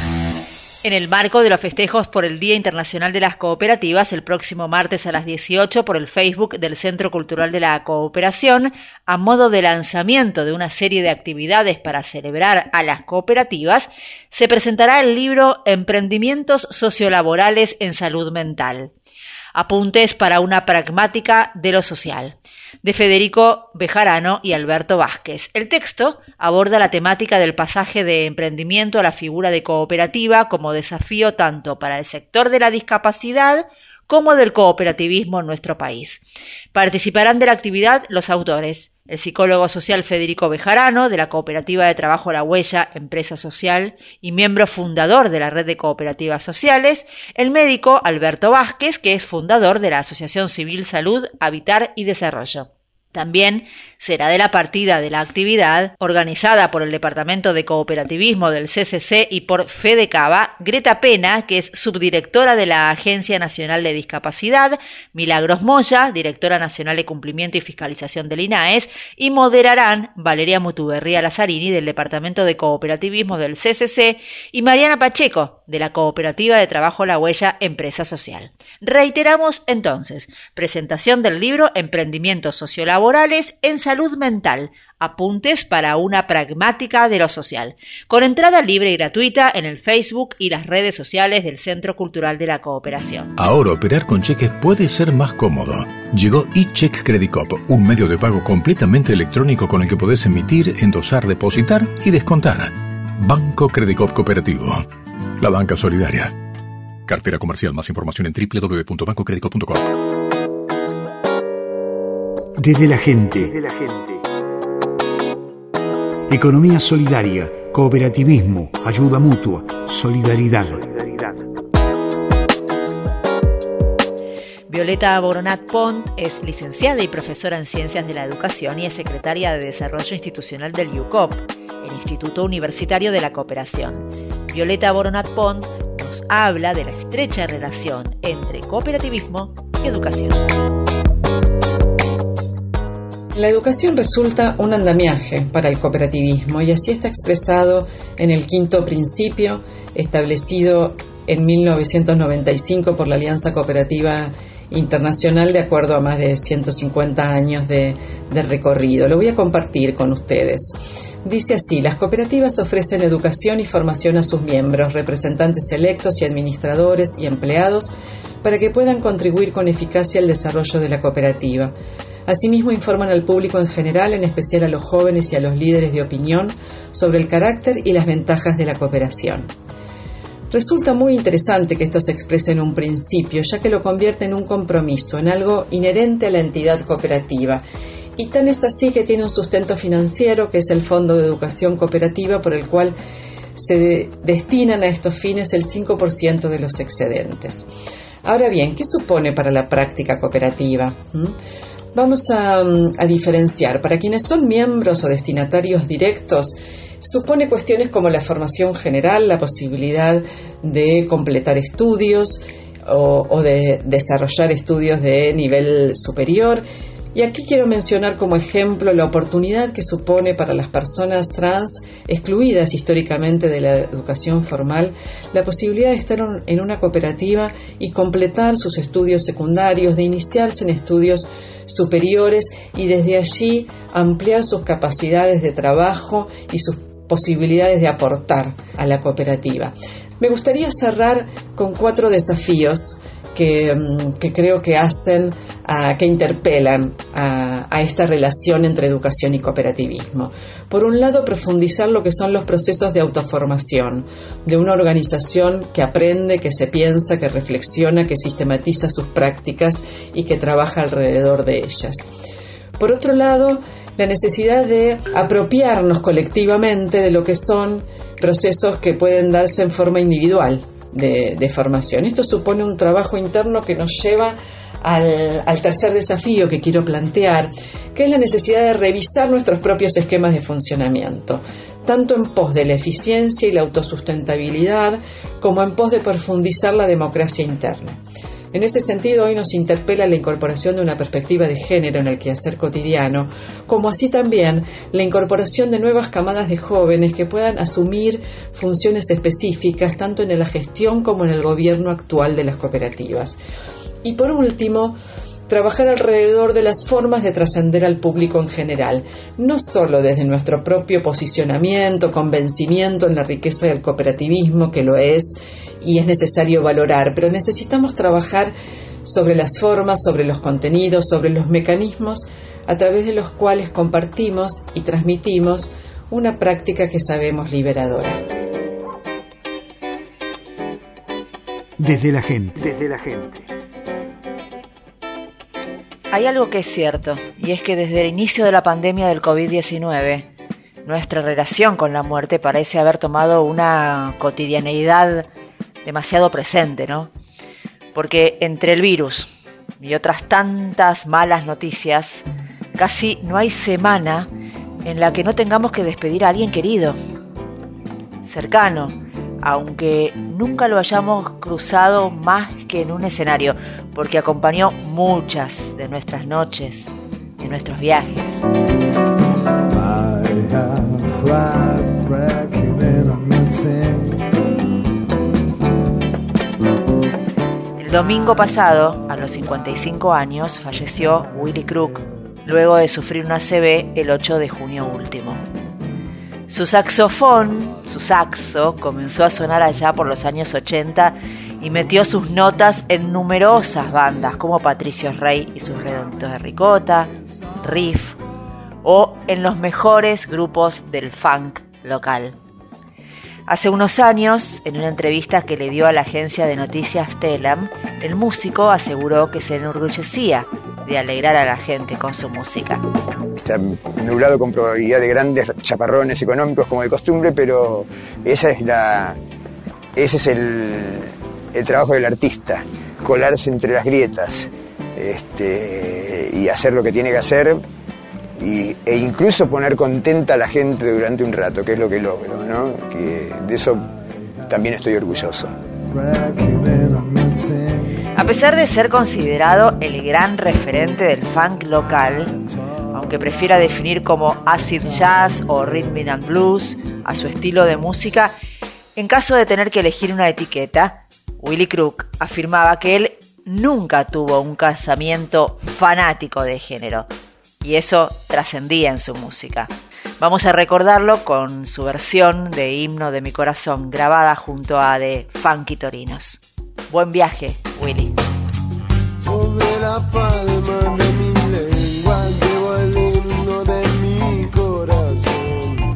C: En el marco de los festejos por el Día Internacional de las Cooperativas, el próximo martes a las dieciocho por el Facebook del Centro Cultural de la Cooperación, a modo de lanzamiento de una serie de actividades para celebrar a las cooperativas, se presentará el libro Emprendimientos Sociolaborales en Salud Mental. Apuntes para una pragmática de lo social, de Federico Bejarano y Alberto Vázquez. El texto aborda la temática del pasaje de emprendimiento a la figura de cooperativa como desafío tanto para el sector de la discapacidad como del cooperativismo en nuestro país. Participarán de la actividad los autores: el psicólogo social Federico Bejarano, de la Cooperativa de Trabajo La Huella, empresa social y miembro fundador de la Red de Cooperativas Sociales; el médico Alberto Vázquez, que es fundador de la Asociación Civil Salud, Habitar y Desarrollo. También será de la partida de la actividad, organizada por el Departamento de Cooperativismo del C C C y por FEDECABA, Greta Pena, que es subdirectora de la Agencia Nacional de Discapacidad, Milagros Moya, directora nacional de Cumplimiento y Fiscalización del INAES, y moderarán Valeria Mutuberría Lazzarini, del Departamento de Cooperativismo del C C C, y Mariana Pacheco, de la Cooperativa de Trabajo La Huella, empresa social. Reiteramos entonces, presentación del libro Emprendimientos Sociolaborales en Salud Mental, apuntes para una pragmática de lo social, con entrada libre y gratuita en el Facebook y las redes sociales del Centro Cultural de la Cooperación.
F: Ahora operar con cheques puede ser más cómodo. Llegó eCheck Credit Cop, un medio de pago completamente electrónico con el que podés emitir, endosar, depositar y descontar. Banco Credit Cop Cooperativo, la banca solidaria. Cartera comercial. Más información en doble u doble u doble u punto banco credit cop punto com.
A: Desde la gente. Desde la gente. Economía solidaria, cooperativismo, ayuda mutua, solidaridad. solidaridad.
C: Violeta Boronat Pont es licenciada y profesora en Ciencias de la Educación y es secretaria de Desarrollo Institucional del I U C O P, el Instituto Universitario de la Cooperación. Violeta Boronat Pont nos habla de la estrecha relación entre cooperativismo y educación.
M: La educación resulta un andamiaje para el cooperativismo y así está expresado en el quinto principio establecido en mil novecientos noventa y cinco por la Alianza Cooperativa Internacional, de acuerdo a más de ciento cincuenta años de, de recorrido. Lo voy a compartir con ustedes. Dice así: las cooperativas ofrecen educación y formación a sus miembros, representantes electos y administradores y empleados, para que puedan contribuir con eficacia al desarrollo de la cooperativa. Asimismo, informan al público en general, en especial a los jóvenes y a los líderes de opinión, sobre el carácter y las ventajas de la cooperación. Resulta muy interesante que esto se exprese en un principio, ya que lo convierte en un compromiso, en algo inherente a la entidad cooperativa. Y tan es así que tiene un sustento financiero, que es el Fondo de Educación Cooperativa, por el cual se de- destinan a estos fines el cinco por ciento de los excedentes. Ahora bien, ¿qué supone para la práctica cooperativa? ¿Mm? Vamos a, a diferenciar. Para quienes son miembros o destinatarios directos, supone cuestiones como la formación general, la posibilidad de completar estudios o, o de desarrollar estudios de nivel superior. Y aquí quiero mencionar como ejemplo la oportunidad que supone para las personas trans excluidas históricamente de la educación formal la posibilidad de estar en una cooperativa y completar sus estudios secundarios, de iniciarse en estudios superiores y desde allí ampliar sus capacidades de trabajo y sus posibilidades de aportar a la cooperativa. Me gustaría cerrar con cuatro desafíos que, que creo que hacen, a, que interpelan a, a esta relación entre educación y cooperativismo. Por un lado, profundizar lo que son los procesos de autoformación de una organización que aprende, que se piensa, que reflexiona, que sistematiza sus prácticas y que trabaja alrededor de ellas. Por otro lado, la necesidad de apropiarnos colectivamente de lo que son procesos que pueden darse en forma individual de, de formación. Esto supone un trabajo interno que nos lleva al, al tercer desafío que quiero plantear, que es la necesidad de revisar nuestros propios esquemas de funcionamiento, tanto en pos de la eficiencia y la autosustentabilidad, como en pos de profundizar la democracia interna. En ese sentido, hoy nos interpela la incorporación de una perspectiva de género en el quehacer cotidiano, como así también la incorporación de nuevas camadas de jóvenes que puedan asumir funciones específicas tanto en la gestión como en el gobierno actual de las cooperativas. Y por último, trabajar alrededor de las formas de trascender al público en general, no solo desde nuestro propio posicionamiento, convencimiento en la riqueza del cooperativismo, que lo es y es necesario valorar, pero necesitamos trabajar sobre las formas, sobre los contenidos, sobre los mecanismos a través de los cuales compartimos y transmitimos una práctica que sabemos liberadora.
A: Desde la gente. Desde la gente.
C: Hay algo que es cierto, y es que desde el inicio de la pandemia del covid diecinueve, nuestra relación con la muerte parece haber tomado una cotidianeidad demasiado presente, ¿no? Porque entre el virus y otras tantas malas noticias, casi no hay semana en la que no tengamos que despedir a alguien querido, cercano, aunque nunca lo hayamos cruzado más que en un escenario, porque acompañó muchas de nuestras noches, de nuestros viajes. El domingo pasado, a los cincuenta y cinco años, falleció Willy Crook, luego de sufrir una A C V el ocho de junio último. Su saxofón, su saxo, comenzó a sonar allá por los años ochenta y metió sus notas en numerosas bandas como Patricio Rey y sus Redonditos de Ricota, Riff, o en los mejores grupos del funk local. Hace unos años, en una entrevista que le dio a la agencia de noticias Telam, el músico aseguró que se enorgullecía de alegrar a la gente con su música.
N: Está nublado con probabilidad de grandes chaparrones económicos como de costumbre, pero esa es la, ese es el, el trabajo del artista, colarse entre las grietas este, y hacer lo que tiene que hacer y, e incluso poner contenta a la gente durante un rato, que es lo que logro, ¿no? Que de eso también estoy orgulloso.
C: A pesar de ser considerado el gran referente del funk local, aunque prefiera definir como acid jazz o rhythm and blues a su estilo de música, en caso de tener que elegir una etiqueta, Willy Crook afirmaba que él nunca tuvo un casamiento fanático de género, y eso trascendía en su música. Vamos a recordarlo con su versión de Himno de mi corazón, grabada junto a The Funky Torinos. Buen viaje, Willy.
O: Sobre la palma de mi lengua llevo el himno de mi corazón.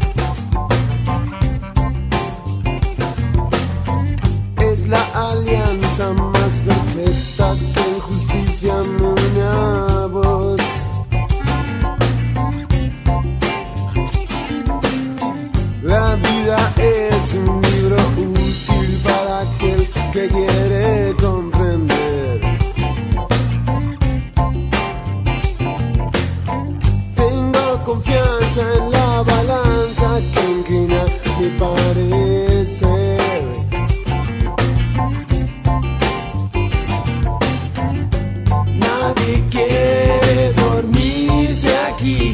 O: Es la alianza más perfecta que en justicia me une a vos. La vida es un libro útil para aquel que quiere comprender. Tengo confianza en la balanza que inclina mi parecer. Nadie quiere dormirse aquí.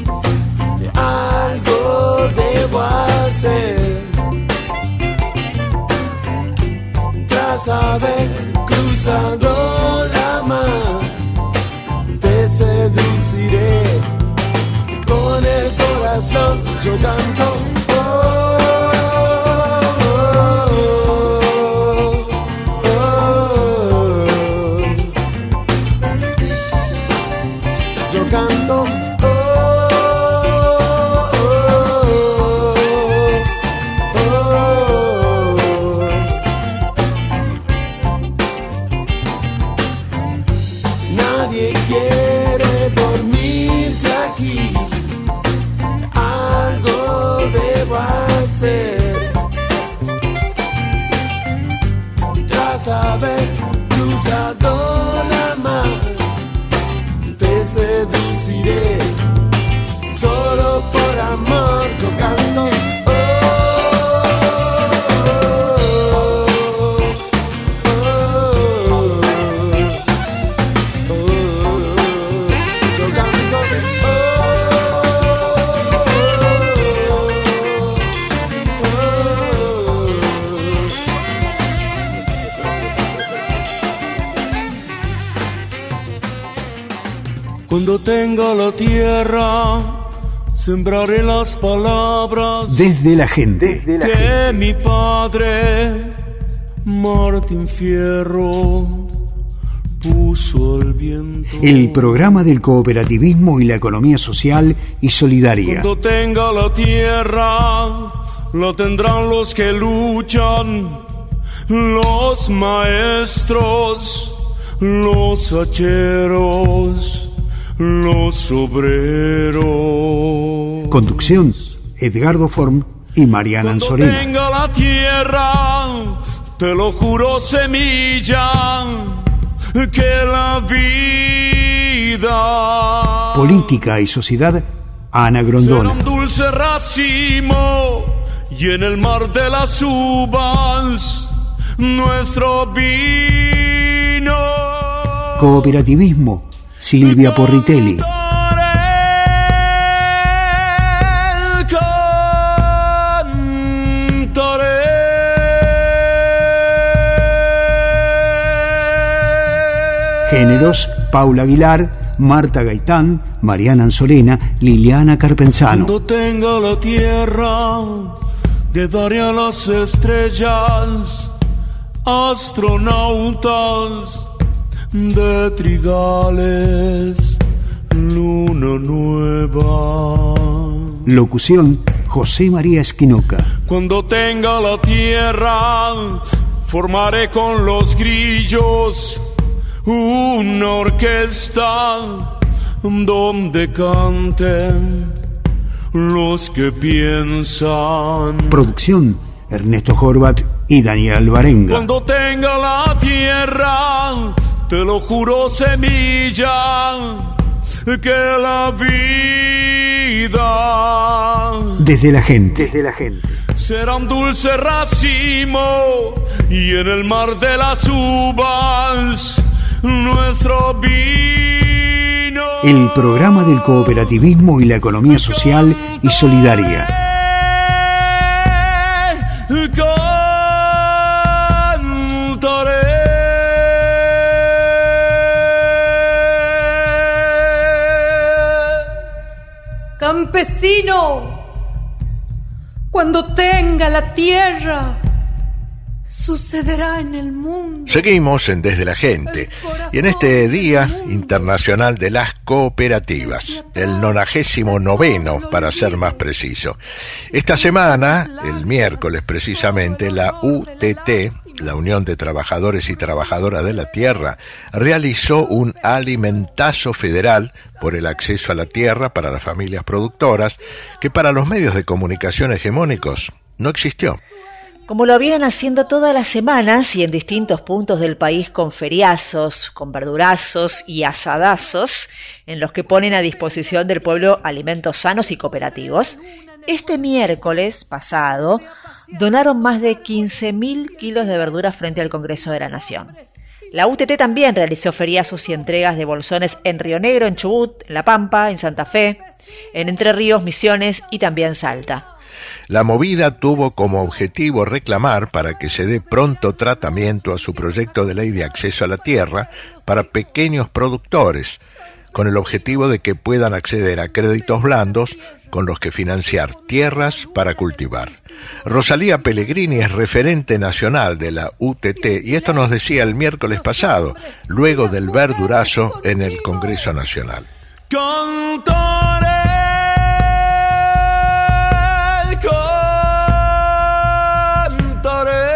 O: Algo debo hacer. Tras haber cruzado la mar, te seduciré. Con el corazón yo canto. Oh, oh, oh, oh. Yo canto. Tras haber cruzado la mar, te seduciré. Solo por amor yo canto. Cuando tenga la tierra, sembraré las palabras
A: desde la gente.
O: Desde la que gente. Mi padre, Martín Fierro, puso al viento.
A: El programa del cooperativismo y la economía social y solidaria.
O: Cuando tenga la tierra, la tendrán los que luchan, los maestros, los hacheros, los obreros.
A: Conducción, Edgardo Form y Mariana Anzorena.
O: Cuando tenga la tierra, te lo juro, semilla, que la vida.
A: Política y sociedad, Ana Grondona.
O: Será un dulce racimo y en el mar de las uvas nuestro vino.
A: Cooperativismo, Silvia Porritelli. Géneros, Paula Aguilar, Marta Gaitán, Mariana Anzorena, Liliana Carpenzano.
O: Cuando tenga la tierra, le daré a las estrellas, astronautas de trigales, luna nueva.
A: Locución, José María Esquinoca.
O: Cuando tenga la tierra, formaré con los grillos una orquesta donde canten los que piensan.
A: Producción, Ernesto Horvat y Daniel Alvarenga.
O: Cuando tenga la tierra, te lo juro, semilla, que la vida
A: desde la gente, desde la gente.
O: Será un dulce racimo y en el mar de las uvas nuestro vino.
A: El programa del cooperativismo y la economía social y solidaria.
O: Cantaré.
P: Campesino, cuando tenga la tierra, sucederá en el mundo.
B: Seguimos en Desde la Gente y en este Día Internacional de las Cooperativas, el nonagésimo noveno para ser más preciso. Esta semana, el miércoles precisamente, la U T T, la Unión de Trabajadores y Trabajadoras de la Tierra, realizó un alimentazo federal por el acceso a la tierra para las familias productoras que para los medios de comunicación hegemónicos no existió.
C: Como lo vienen haciendo todas las semanas y en distintos puntos del país con feriazos, con verdurazos y asadazos, en los que ponen a disposición del pueblo alimentos sanos y cooperativos, este miércoles pasado donaron más de quince mil kilos de verduras frente al Congreso de la Nación. La U T T también realizó feriazos y entregas de bolsones en Río Negro, en Chubut, en La Pampa, en Santa Fe, en Entre Ríos, Misiones y también Salta.
B: La movida tuvo como objetivo reclamar para que se dé pronto tratamiento a su proyecto de ley de acceso a la tierra para pequeños productores, con el objetivo de que puedan acceder a créditos blandos con los que financiar tierras para cultivar. Rosalía Pellegrini es referente nacional de la U T T y esto nos decía el miércoles pasado, luego del verdurazo en el Congreso Nacional.
O: Cantaré, cantaré.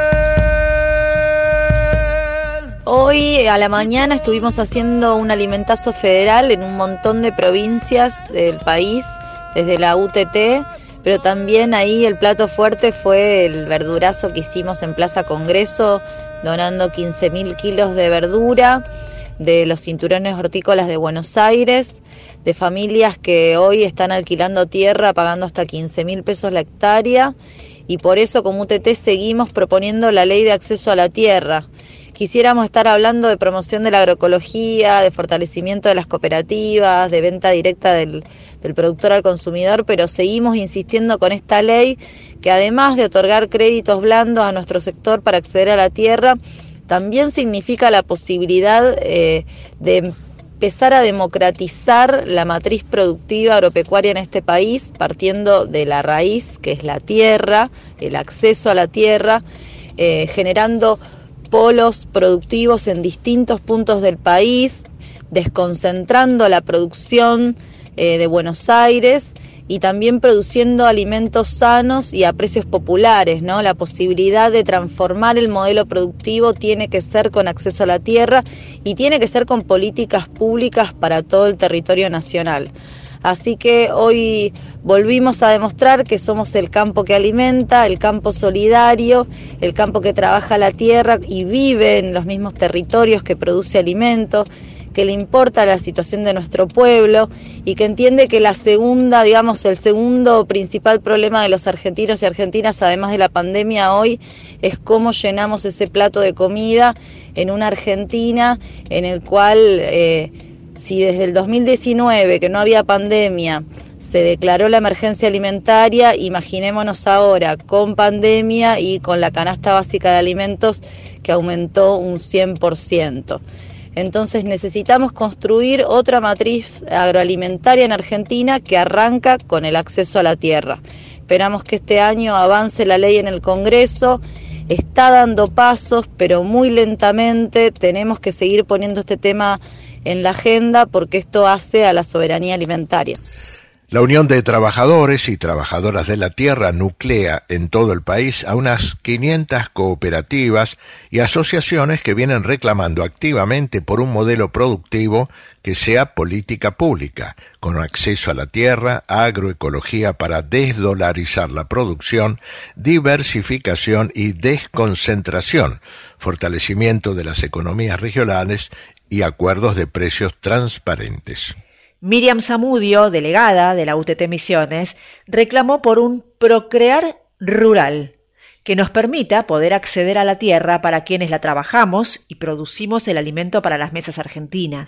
Q: Hoy a la mañana estuvimos haciendo un alimentazo federal en un montón de provincias del país, desde la U T T, pero también ahí el plato fuerte fue el verdurazo que hicimos en Plaza Congreso, donando quince mil kilos de verdura de los cinturones hortícolas de Buenos Aires, de familias que hoy están alquilando tierra pagando hasta quince mil pesos la hectárea, y por eso como U T T seguimos proponiendo la ley de acceso a la tierra. Quisiéramos estar hablando de promoción de la agroecología, de fortalecimiento de las cooperativas, de venta directa del, del productor al consumidor, pero seguimos insistiendo con esta ley que además de otorgar créditos blandos a nuestro sector para acceder a la tierra, también significa la posibilidad eh, de empezar a democratizar la matriz productiva agropecuaria en este país, partiendo de la raíz, que es la tierra, el acceso a la tierra, eh, generando polos productivos en distintos puntos del país, desconcentrando la producción eh, de Buenos Aires y también produciendo alimentos sanos y a precios populares, ¿no? La posibilidad de transformar el modelo productivo tiene que ser con acceso a la tierra y tiene que ser con políticas públicas para todo el territorio nacional. Así que hoy volvimos a demostrar que somos el campo que alimenta, el campo solidario, el campo que trabaja la tierra y vive en los mismos territorios, que produce alimentos, que le importa la situación de nuestro pueblo y que entiende que la segunda, digamos, el segundo principal problema de los argentinos y argentinas, además de la pandemia hoy, es cómo llenamos ese plato de comida en una Argentina en el cual... Eh, Si desde el dos mil diecinueve, que no había pandemia, se declaró la emergencia alimentaria, imaginémonos ahora con pandemia y con la canasta básica de alimentos que aumentó un cien por ciento. Entonces necesitamos construir otra matriz agroalimentaria en Argentina que arranca con el acceso a la tierra. Esperamos que este año avance la ley en el Congreso. Está dando pasos, pero muy lentamente. Tenemos que seguir poniendo este tema en la agenda porque esto hace a la soberanía alimentaria.
B: La Unión de Trabajadores y Trabajadoras de la Tierra nuclea en todo el país a unas quinientas cooperativas y asociaciones que vienen reclamando activamente por un modelo productivo que sea política pública, con acceso a la tierra, agroecología para desdolarizar la producción, diversificación y desconcentración, fortalecimiento de las economías regionales y acuerdos de precios transparentes.
C: Miriam Zamudio, delegada de la U T T Misiones, reclamó por un procrear rural que nos permita poder acceder a la tierra para quienes la trabajamos y producimos el alimento para las mesas argentinas.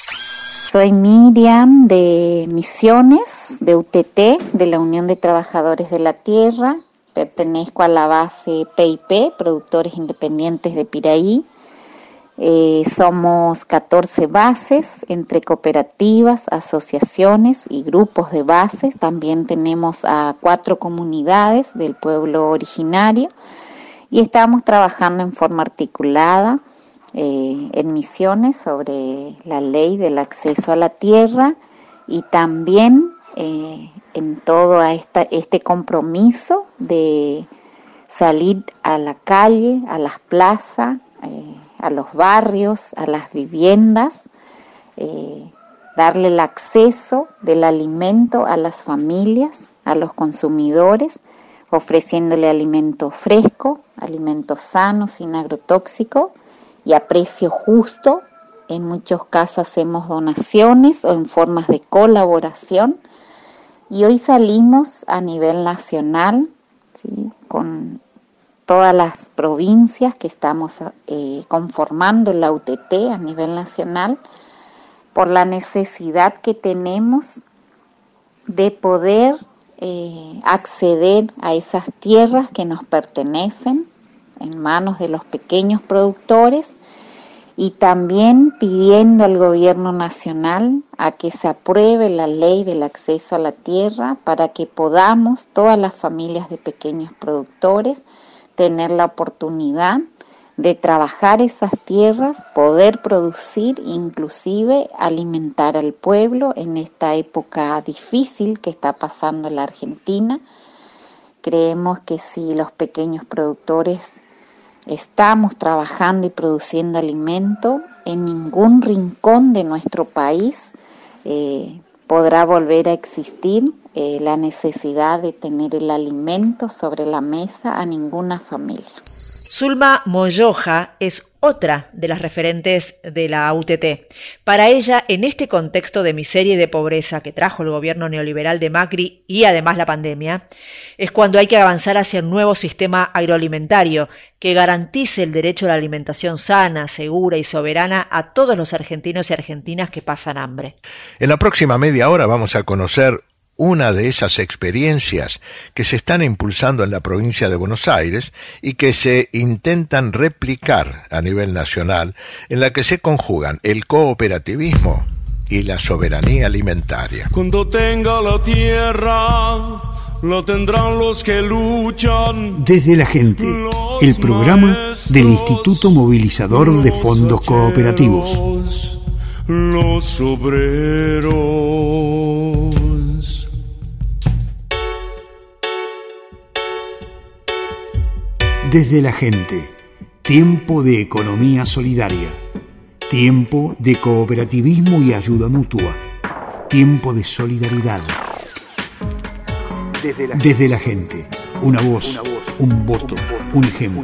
R: Soy Miriam de Misiones, de U T T, de la Unión de Trabajadores de la Tierra. Pertenezco a la base P I P, Productores Independientes de Piraí. Eh, somos catorce bases entre cooperativas, asociaciones y grupos de bases. También tenemos a cuatro comunidades del pueblo originario y estamos trabajando en forma articulada eh, en Misiones sobre la ley del acceso a la tierra y también eh, en todo a esta, este compromiso de salir a la calle, a las plazas, eh, a los barrios, a las viviendas, eh, darle el acceso del alimento a las familias, a los consumidores, ofreciéndole alimento fresco, alimento sano, sin agrotóxico y a precio justo. En muchos casos hacemos donaciones o en formas de colaboración. Y hoy salimos a nivel nacional, ¿sí?, con todas las provincias que estamos eh, conformando la U T T a nivel nacional, por la necesidad que tenemos de poder eh, acceder a esas tierras que nos pertenecen en manos de los pequeños productores y también pidiendo al gobierno nacional a que se apruebe la ley del acceso a la tierra para que podamos, todas las familias de pequeños productores, tener la oportunidad de trabajar esas tierras, poder producir, inclusive alimentar al pueblo en esta época difícil que está pasando en la Argentina. Creemos que si los pequeños productores estamos trabajando y produciendo alimento, en ningún rincón de nuestro país eh, podrá volver a existir eh, la necesidad de tener el alimento sobre la mesa a ninguna familia.
C: Zulma Moyoja es otra de las referentes de la U T T. Para ella, en este contexto de miseria y de pobreza que trajo el gobierno neoliberal de Macri y además la pandemia, es cuando hay que avanzar hacia un nuevo sistema agroalimentario que garantice el derecho a la alimentación sana, segura y soberana a todos los argentinos y argentinas que pasan hambre.
B: En la próxima media hora vamos a conocer una de esas experiencias que se están impulsando en la provincia de Buenos Aires y que se intentan replicar a nivel nacional, en la que se conjugan el cooperativismo y la soberanía alimentaria.
O: Cuando tenga la tierra, la tendrán los que luchan.
A: Desde la gente, el programa del Instituto Movilizador de Fondos Cooperativos.
O: Los obreros.
A: Desde la gente, tiempo de economía solidaria, tiempo de cooperativismo y ayuda mutua, tiempo de solidaridad. Desde la, Desde la gente, una voz, una voz un, voto, un voto, un ejemplo.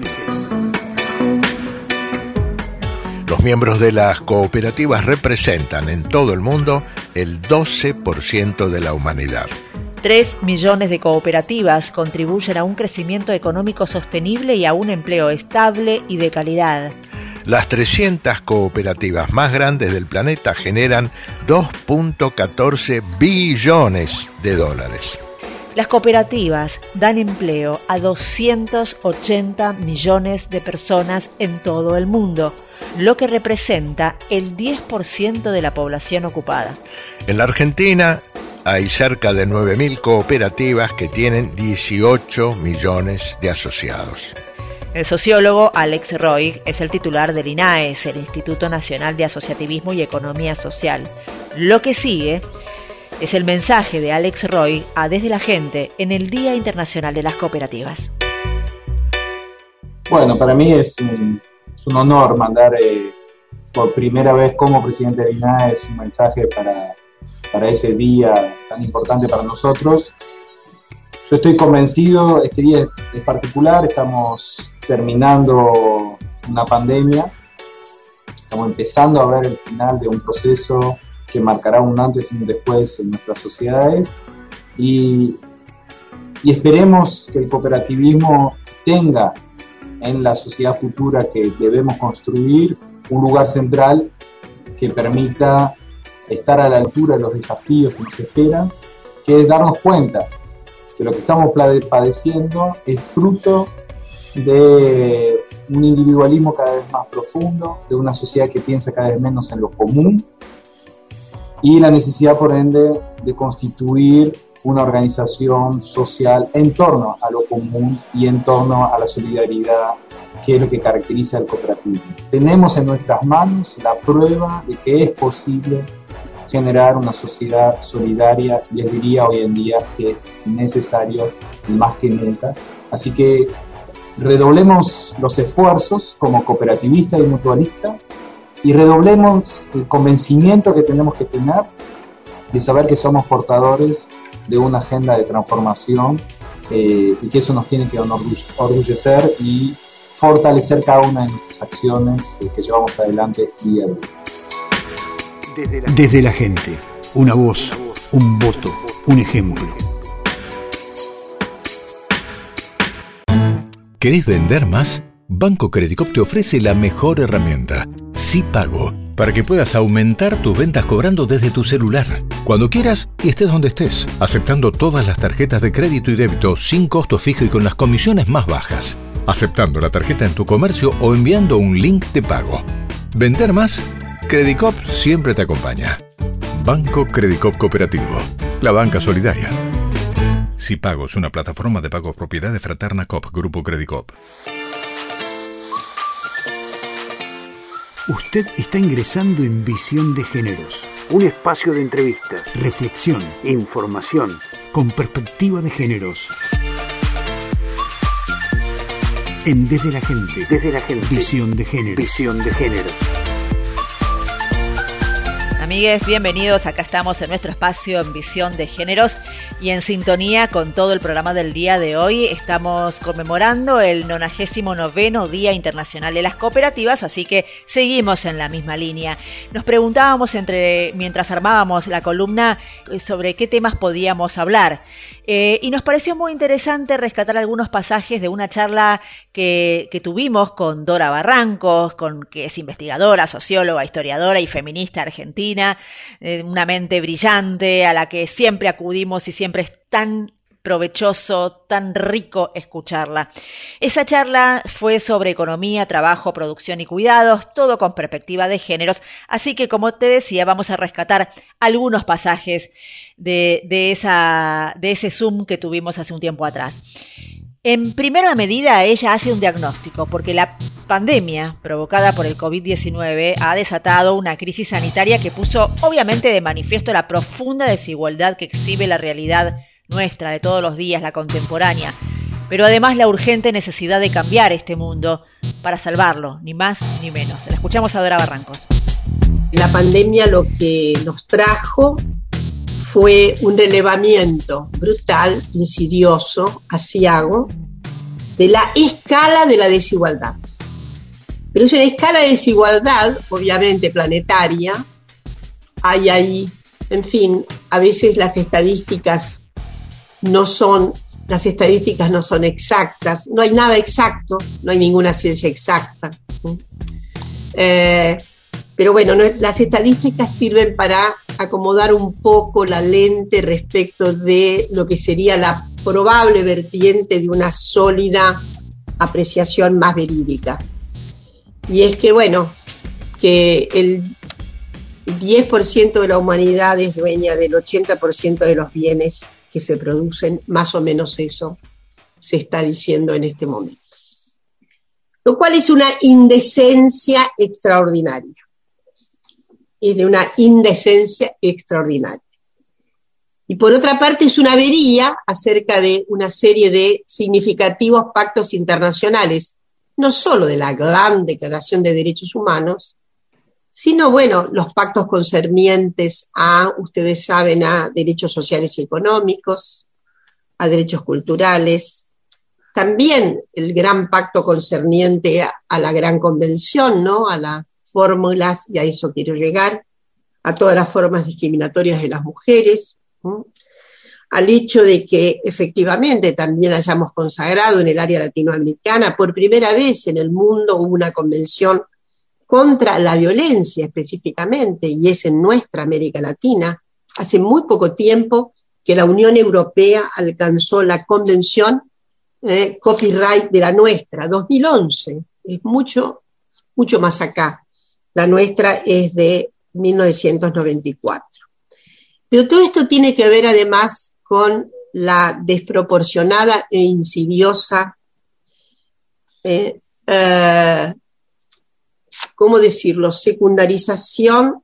B: Los miembros de las cooperativas representan en todo el mundo el doce por ciento de la humanidad.
C: Tres millones de cooperativas contribuyen a un crecimiento económico sostenible y a un empleo estable y de calidad.
B: Las trescientas cooperativas más grandes del planeta generan dos punto catorce billones de dólares.
C: Las cooperativas dan empleo a doscientos ochenta millones de personas en todo el mundo, lo que representa el diez por ciento de la población ocupada.
B: En la Argentina hay cerca de nueve mil cooperativas que tienen dieciocho millones de asociados.
C: El sociólogo Alex Roig es el titular del INAES, el Instituto Nacional de Asociativismo y Economía Social. Lo que sigue es el mensaje de Alex Roig a Desde la Gente en el Día Internacional de las Cooperativas.
S: Bueno, para mí es un, es un honor mandar eh, por primera vez como presidente del INAES un mensaje para... para ese día tan importante para nosotros. Yo estoy convencido, este día es particular, estamos terminando una pandemia, estamos empezando a ver el final de un proceso que marcará un antes y un después en nuestras sociedades y, y esperemos que el cooperativismo tenga en la sociedad futura que debemos construir un lugar central que permita estar a la altura de los desafíos que nos esperan, que es darnos cuenta que lo que estamos padeciendo es fruto de un individualismo cada vez más profundo, de una sociedad que piensa cada vez menos en lo común, y la necesidad, por ende, de constituir una organización social en torno a lo común y en torno a la solidaridad, que es lo que caracteriza el cooperativismo. Tenemos en nuestras manos la prueba de que es posible generar una sociedad solidaria, les diría hoy en día que es necesario más que nunca. Así que redoblemos los esfuerzos como cooperativistas y mutualistas y redoblemos el convencimiento que tenemos que tener de saber que somos portadores de una agenda de transformación eh, y que eso nos tiene que orgullecer y fortalecer cada una de nuestras acciones eh, que llevamos adelante día a día.
A: Desde la, Desde la gente, una voz, un voto, un ejemplo.
F: ¿Querés vender más? Banco Credicop te ofrece la mejor herramienta, SIPago, para que puedas aumentar tus ventas cobrando desde tu celular, cuando quieras y estés donde estés, aceptando todas las tarjetas de crédito y débito sin costo fijo y con las comisiones más bajas, aceptando la tarjeta en tu comercio o enviando un link de pago. ¿Vender más? Credicop siempre te acompaña. Banco Credicop Cooperativo, la banca solidaria. SIPago es una plataforma de pagos propiedad de Fraterna Cop, Grupo Credicop.
A: Usted está ingresando en Visión de Géneros, un espacio de entrevistas, reflexión, información, con perspectiva de géneros. En Desde la Gente, Desde la Gente, Visión de Géneros. Visión de Géneros.
C: Amigues, bienvenidos. Acá estamos en nuestro espacio en Visión de Géneros y en sintonía con todo el programa del día de hoy. Estamos conmemorando el nonagésimo noveno Día Internacional de las Cooperativas, así que seguimos en la misma línea. Nos preguntábamos entre mientras armábamos la columna sobre qué temas podíamos hablar. Eh, y nos pareció muy interesante rescatar algunos pasajes de una charla que, que tuvimos con Dora Barrancos, con, que es investigadora, socióloga, historiadora y feminista argentina, eh, una mente brillante a la que siempre acudimos y siempre es tan provechoso, tan rico escucharla. Esa charla fue sobre economía, trabajo, producción y cuidados, todo con perspectiva de géneros, así que como te decía, vamos a rescatar algunos pasajes de, de, esa, de ese Zoom que tuvimos hace un tiempo atrás. En primera medida, ella hace un diagnóstico, porque la pandemia provocada por el covid diecinueve ha desatado una crisis sanitaria que puso obviamente de manifiesto la profunda desigualdad que exhibe la realidad nuestra de todos los días, la contemporánea, pero además la urgente necesidad de cambiar este mundo para salvarlo, ni más ni menos. La escuchamos a Dora Barrancos.
T: La pandemia lo que nos trajo fue un relevamiento brutal, insidioso, aciago, de la escala de la desigualdad. Pero es una escala de desigualdad, obviamente planetaria. Hay ahí, en fin, a veces las estadísticas no son, las estadísticas no son exactas, no hay nada exacto, no hay ninguna ciencia exacta. Eh, pero bueno, no, las estadísticas sirven para acomodar un poco la lente respecto de lo que sería la probable vertiente de una sólida apreciación más verídica. Y es que, bueno, que el diez por ciento de la humanidad es dueña del ochenta por ciento de los bienes que se producen, más o menos eso se está diciendo en este momento. Lo cual es una indecencia extraordinaria. Es de una indecencia extraordinaria. Y por otra parte es una avería acerca de una serie de significativos pactos internacionales, no solo de la Gran Declaración de Derechos Humanos, sino, bueno, los pactos concernientes a, ustedes saben, a derechos sociales y económicos, a derechos culturales, también el gran pacto concerniente a, a la Gran Convención, ¿no?, a las fórmulas, y a eso quiero llegar, a todas las formas discriminatorias de las mujeres, ¿no?, al hecho de que efectivamente también hayamos consagrado en el área latinoamericana, por primera vez en el mundo hubo una convención contra la violencia específicamente, y es en nuestra América Latina. Hace muy poco tiempo que la Unión Europea alcanzó la convención eh, copyright de la nuestra, dos mil once, es mucho, mucho más acá. La nuestra es de mil novecientos noventa y cuatro. Pero todo esto tiene que ver además con la desproporcionada e insidiosa, eh, eh, ¿cómo decirlo?, secundarización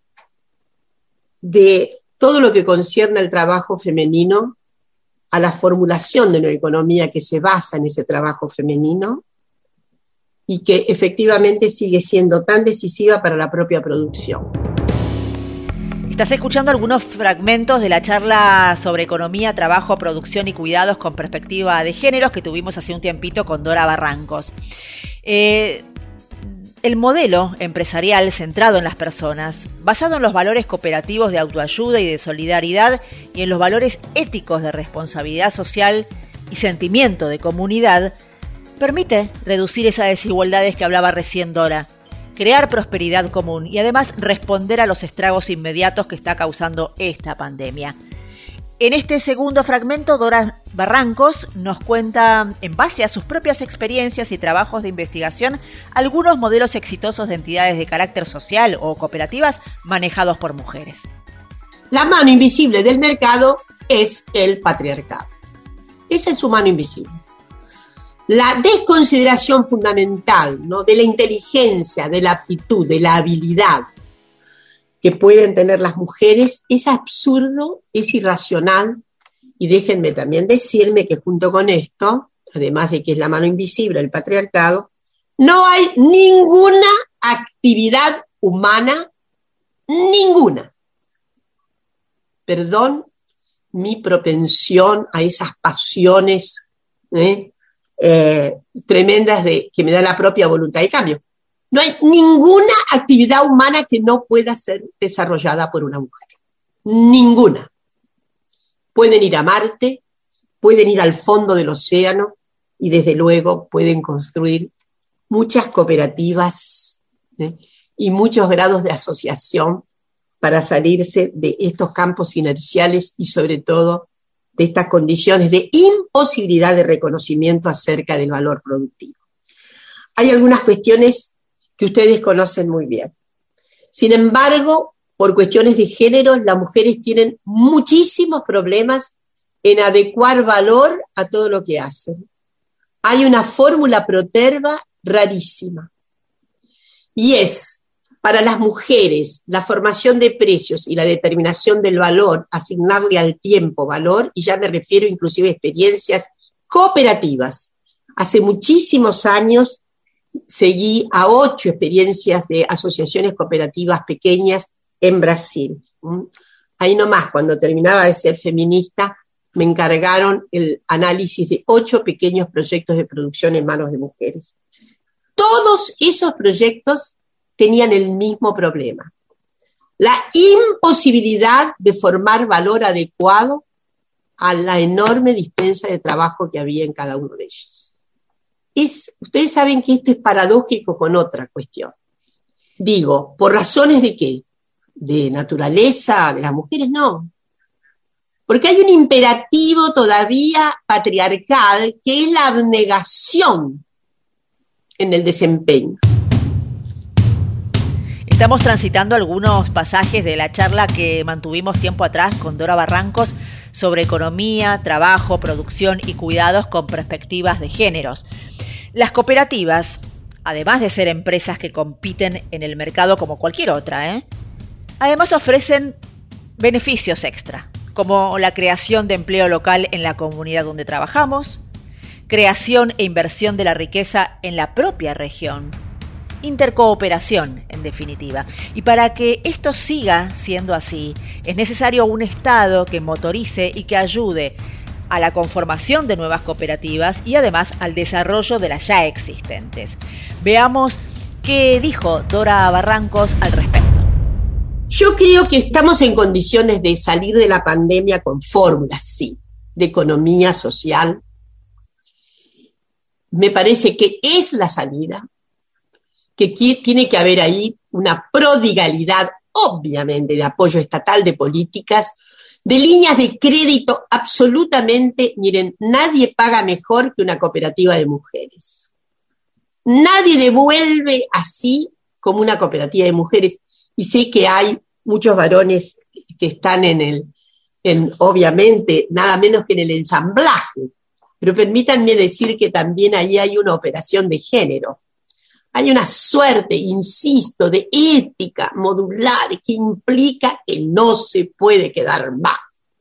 T: de todo lo que concierne al trabajo femenino, a la formulación de una economía que se basa en ese trabajo femenino y que efectivamente sigue siendo tan decisiva para la propia producción.
C: Estás escuchando algunos fragmentos de la charla sobre economía, trabajo, producción y cuidados con perspectiva de géneros que tuvimos hace un tiempito con Dora Barrancos. Eh, el modelo empresarial centrado en las personas, basado en los valores cooperativos de autoayuda y de solidaridad y en los valores éticos de responsabilidad social y sentimiento de comunidad, permite reducir esas desigualdades que hablaba recién Dora, crear prosperidad común y además responder a los estragos inmediatos que está causando esta pandemia. En este segundo fragmento, Dora Barrancos nos cuenta, en base a sus propias experiencias y trabajos de investigación, algunos modelos exitosos de entidades de carácter social o cooperativas manejados por mujeres.
T: La mano invisible del mercado es el patriarcado. Esa es su mano invisible. La desconsideración fundamental, ¿no?, de la inteligencia, de la aptitud, de la habilidad que pueden tener las mujeres es absurdo, es irracional, y déjenme también decirme que junto con esto, además de que es la mano invisible del patriarcado, no hay ninguna actividad humana, ninguna. Perdón mi propensión a esas pasiones, ¿eh? Eh, tremendas de, que me da la propia voluntad de cambio. No hay ninguna actividad humana que no pueda ser desarrollada por una mujer. Ninguna. Pueden ir a Marte, pueden ir al fondo del océano y desde luego pueden construir muchas cooperativas, ¿eh?, y muchos grados de asociación para salirse de estos campos inerciales y sobre todo de estas condiciones de imposibilidad de reconocimiento acerca del valor productivo. Hay algunas cuestiones que ustedes conocen muy bien. Sin embargo, por cuestiones de género, las mujeres tienen muchísimos problemas en adecuar valor a todo lo que hacen. Hay una fórmula proterva rarísima. Y es, para las mujeres, la formación de precios y la determinación del valor, asignarle al tiempo valor, y ya me refiero inclusive a experiencias cooperativas. Hace muchísimos años seguí a ocho experiencias de asociaciones cooperativas pequeñas en Brasil. Ahí nomás, cuando terminaba de ser feminista, me encargaron el análisis de ocho pequeños proyectos de producción en manos de mujeres. Todos esos proyectos tenían el mismo problema: la imposibilidad de formar valor adecuado a la enorme dispensa de trabajo que había en cada uno de ellos. Es, ustedes saben que esto es paradójico con otra cuestión. Digo, ¿por razones de qué? ¿De naturaleza de las mujeres? No. Porque hay un imperativo todavía patriarcal que es la abnegación en el desempeño.
C: Estamos transitando algunos pasajes de la charla que mantuvimos tiempo atrás con Dora Barrancos sobre economía, trabajo, producción y cuidados con perspectivas de géneros. Las cooperativas, además de ser empresas que compiten en el mercado como cualquier otra, ¿eh? además ofrecen beneficios extra, como la creación de empleo local en la comunidad donde trabajamos, creación e inversión de la riqueza en la propia región, intercooperación, en definitiva. Y para que esto siga siendo así, es necesario un Estado que motorice y que ayude a la conformación de nuevas cooperativas y además al desarrollo de las ya existentes. Veamos qué dijo Dora Barrancos al respecto.
T: Yo creo que estamos en condiciones de salir de la pandemia con fórmulas, sí, de economía social. Me parece que es la salida, que tiene que haber ahí una prodigalidad, obviamente, de apoyo estatal, de políticas, de líneas de crédito absolutamente, miren, nadie paga mejor que una cooperativa de mujeres. Nadie devuelve así como una cooperativa de mujeres. Y sé que hay muchos varones que están en el, en, obviamente, nada menos que en el ensamblaje. Pero permítanme decir que también ahí hay una operación de género. Hay una suerte, insisto, de ética modular que implica que no se puede quedar mal.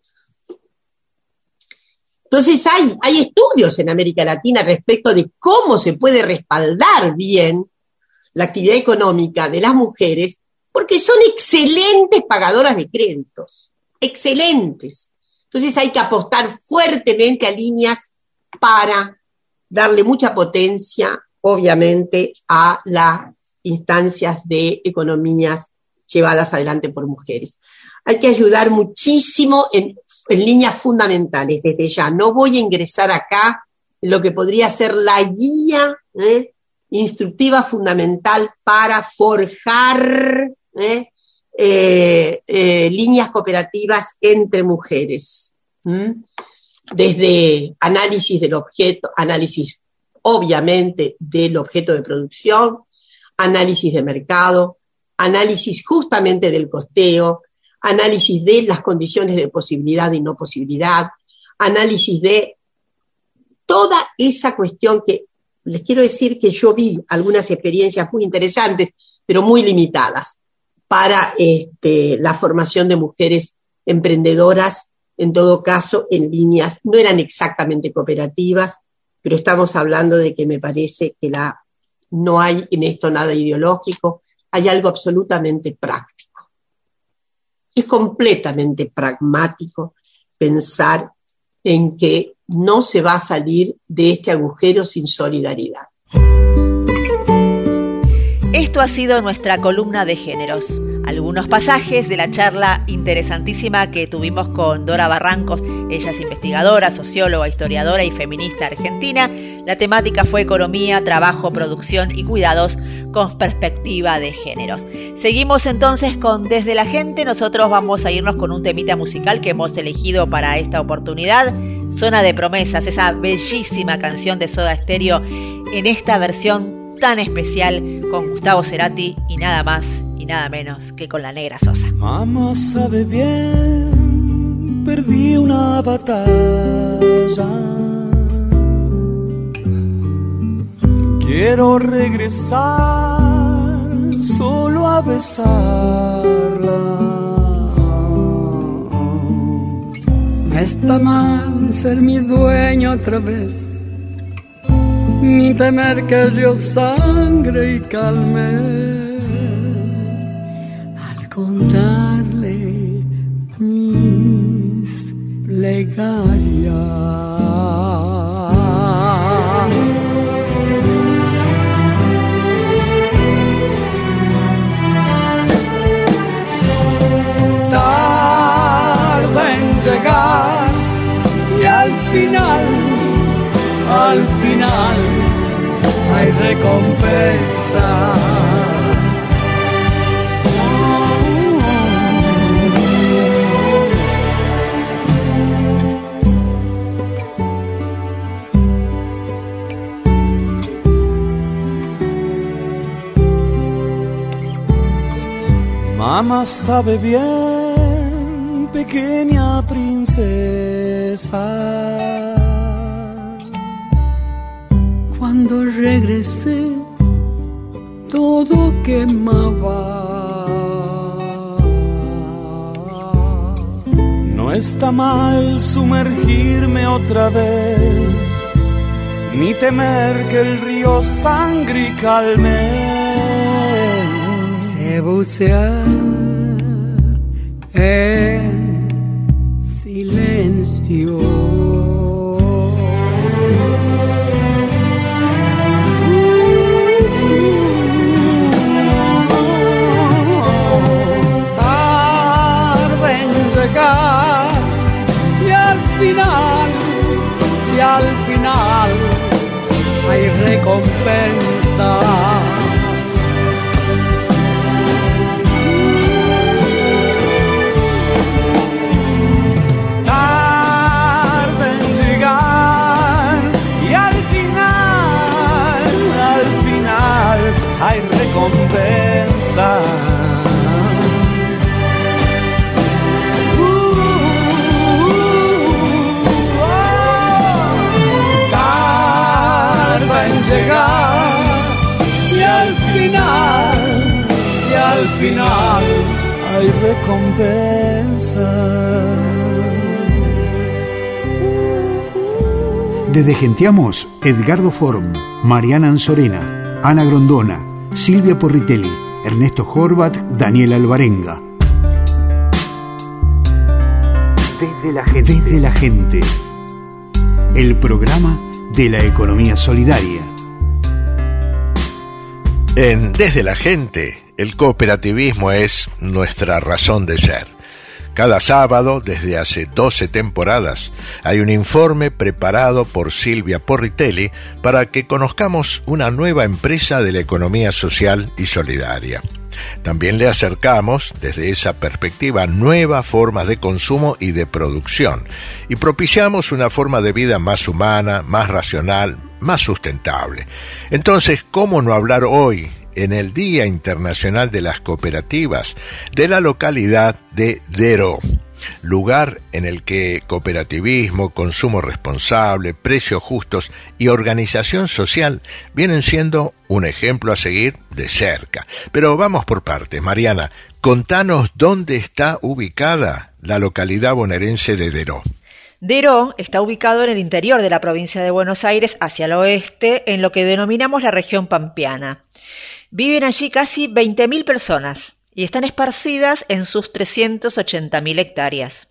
T: Entonces hay, hay estudios en América Latina respecto de cómo se puede respaldar bien la actividad económica de las mujeres, porque son excelentes pagadoras de créditos, excelentes. Entonces hay que apostar fuertemente a líneas para darle mucha potencia, obviamente, a las instancias de economías llevadas adelante por mujeres. Hay que ayudar muchísimo en, en líneas fundamentales desde ya. No voy a ingresar acá en lo que podría ser la guía ¿eh? instructiva fundamental para forjar ¿eh? Eh, eh, líneas cooperativas entre mujeres. ¿Mm? Desde análisis del objeto, análisis obviamente del objeto de producción, análisis de mercado, análisis justamente del costeo, análisis de las condiciones de posibilidad y no posibilidad, análisis de toda esa cuestión que les quiero decir que yo vi algunas experiencias muy interesantes, pero muy limitadas, para este, la formación de mujeres emprendedoras, en todo caso, en líneas, no eran exactamente cooperativas, pero estamos hablando de que me parece que la, no hay en esto nada ideológico, hay algo absolutamente práctico. Es completamente pragmático pensar en que no se va a salir de este agujero sin solidaridad.
C: Esto ha sido nuestra columna de géneros. Algunos pasajes de la charla interesantísima que tuvimos con Dora Barrancos. Ella es investigadora, socióloga, historiadora y feminista argentina. La temática fue economía, trabajo, producción y cuidados con perspectiva de géneros. Seguimos entonces con Desde la Gente. Nosotros vamos a irnos con un temita musical que hemos elegido para esta oportunidad. Zona de Promesas, esa bellísima canción de Soda Stereo en esta versión tan especial con Gustavo Cerati y nada más y nada menos que con la Negra Sosa.
O: Mamá sabe bien, perdí una batalla. Quiero regresar solo a besarla.
U: Está mal ser mi dueño otra vez, ni temer que yo sangre y calme al contarle mis plegarias. Tarda en llegar y al final, al final hay recompensa.
O: Mamá sabe bien, pequeña princesa.
U: Cuando regresé, todo quemaba.
O: No está mal sumergirme otra vez, ni temer que el río sangre y calme.
U: Sé bucear en silencio. Y al final, y al final hay recompensa.
O: Tarde en llegar y al final, al final
H: recompensa.
A: Desde Genteamos, Edgardo Form, Mariana Anzorena, Ana Grondona, Silvia Porritelli, Ernesto Horvat, Daniel Alvarenga. Desde la gente. Desde la gente. El programa de la economía solidaria.
B: En Desde la gente, el cooperativismo es nuestra razón de ser. Cada sábado, desde hace doce temporadas, hay un informe preparado por Silvia Porritelli para que conozcamos una nueva empresa de la economía social y solidaria. También le acercamos, desde esa perspectiva, nuevas formas de consumo y de producción, y propiciamos una forma de vida más humana, más racional, más sustentable. Entonces, ¿cómo no hablar hoy, en el Día Internacional de las Cooperativas, de la localidad de Deró, lugar en el que cooperativismo, consumo responsable, precios justos y organización social vienen siendo un ejemplo a seguir de cerca? Pero vamos por partes. Mariana, contanos dónde está ubicada la localidad bonaerense de Deró.
C: Deró está ubicado en el interior de la provincia de Buenos Aires, hacia el oeste, en lo que denominamos la región pampeana. Viven allí casi veinte mil personas y están esparcidas en sus trescientas ochenta mil hectáreas.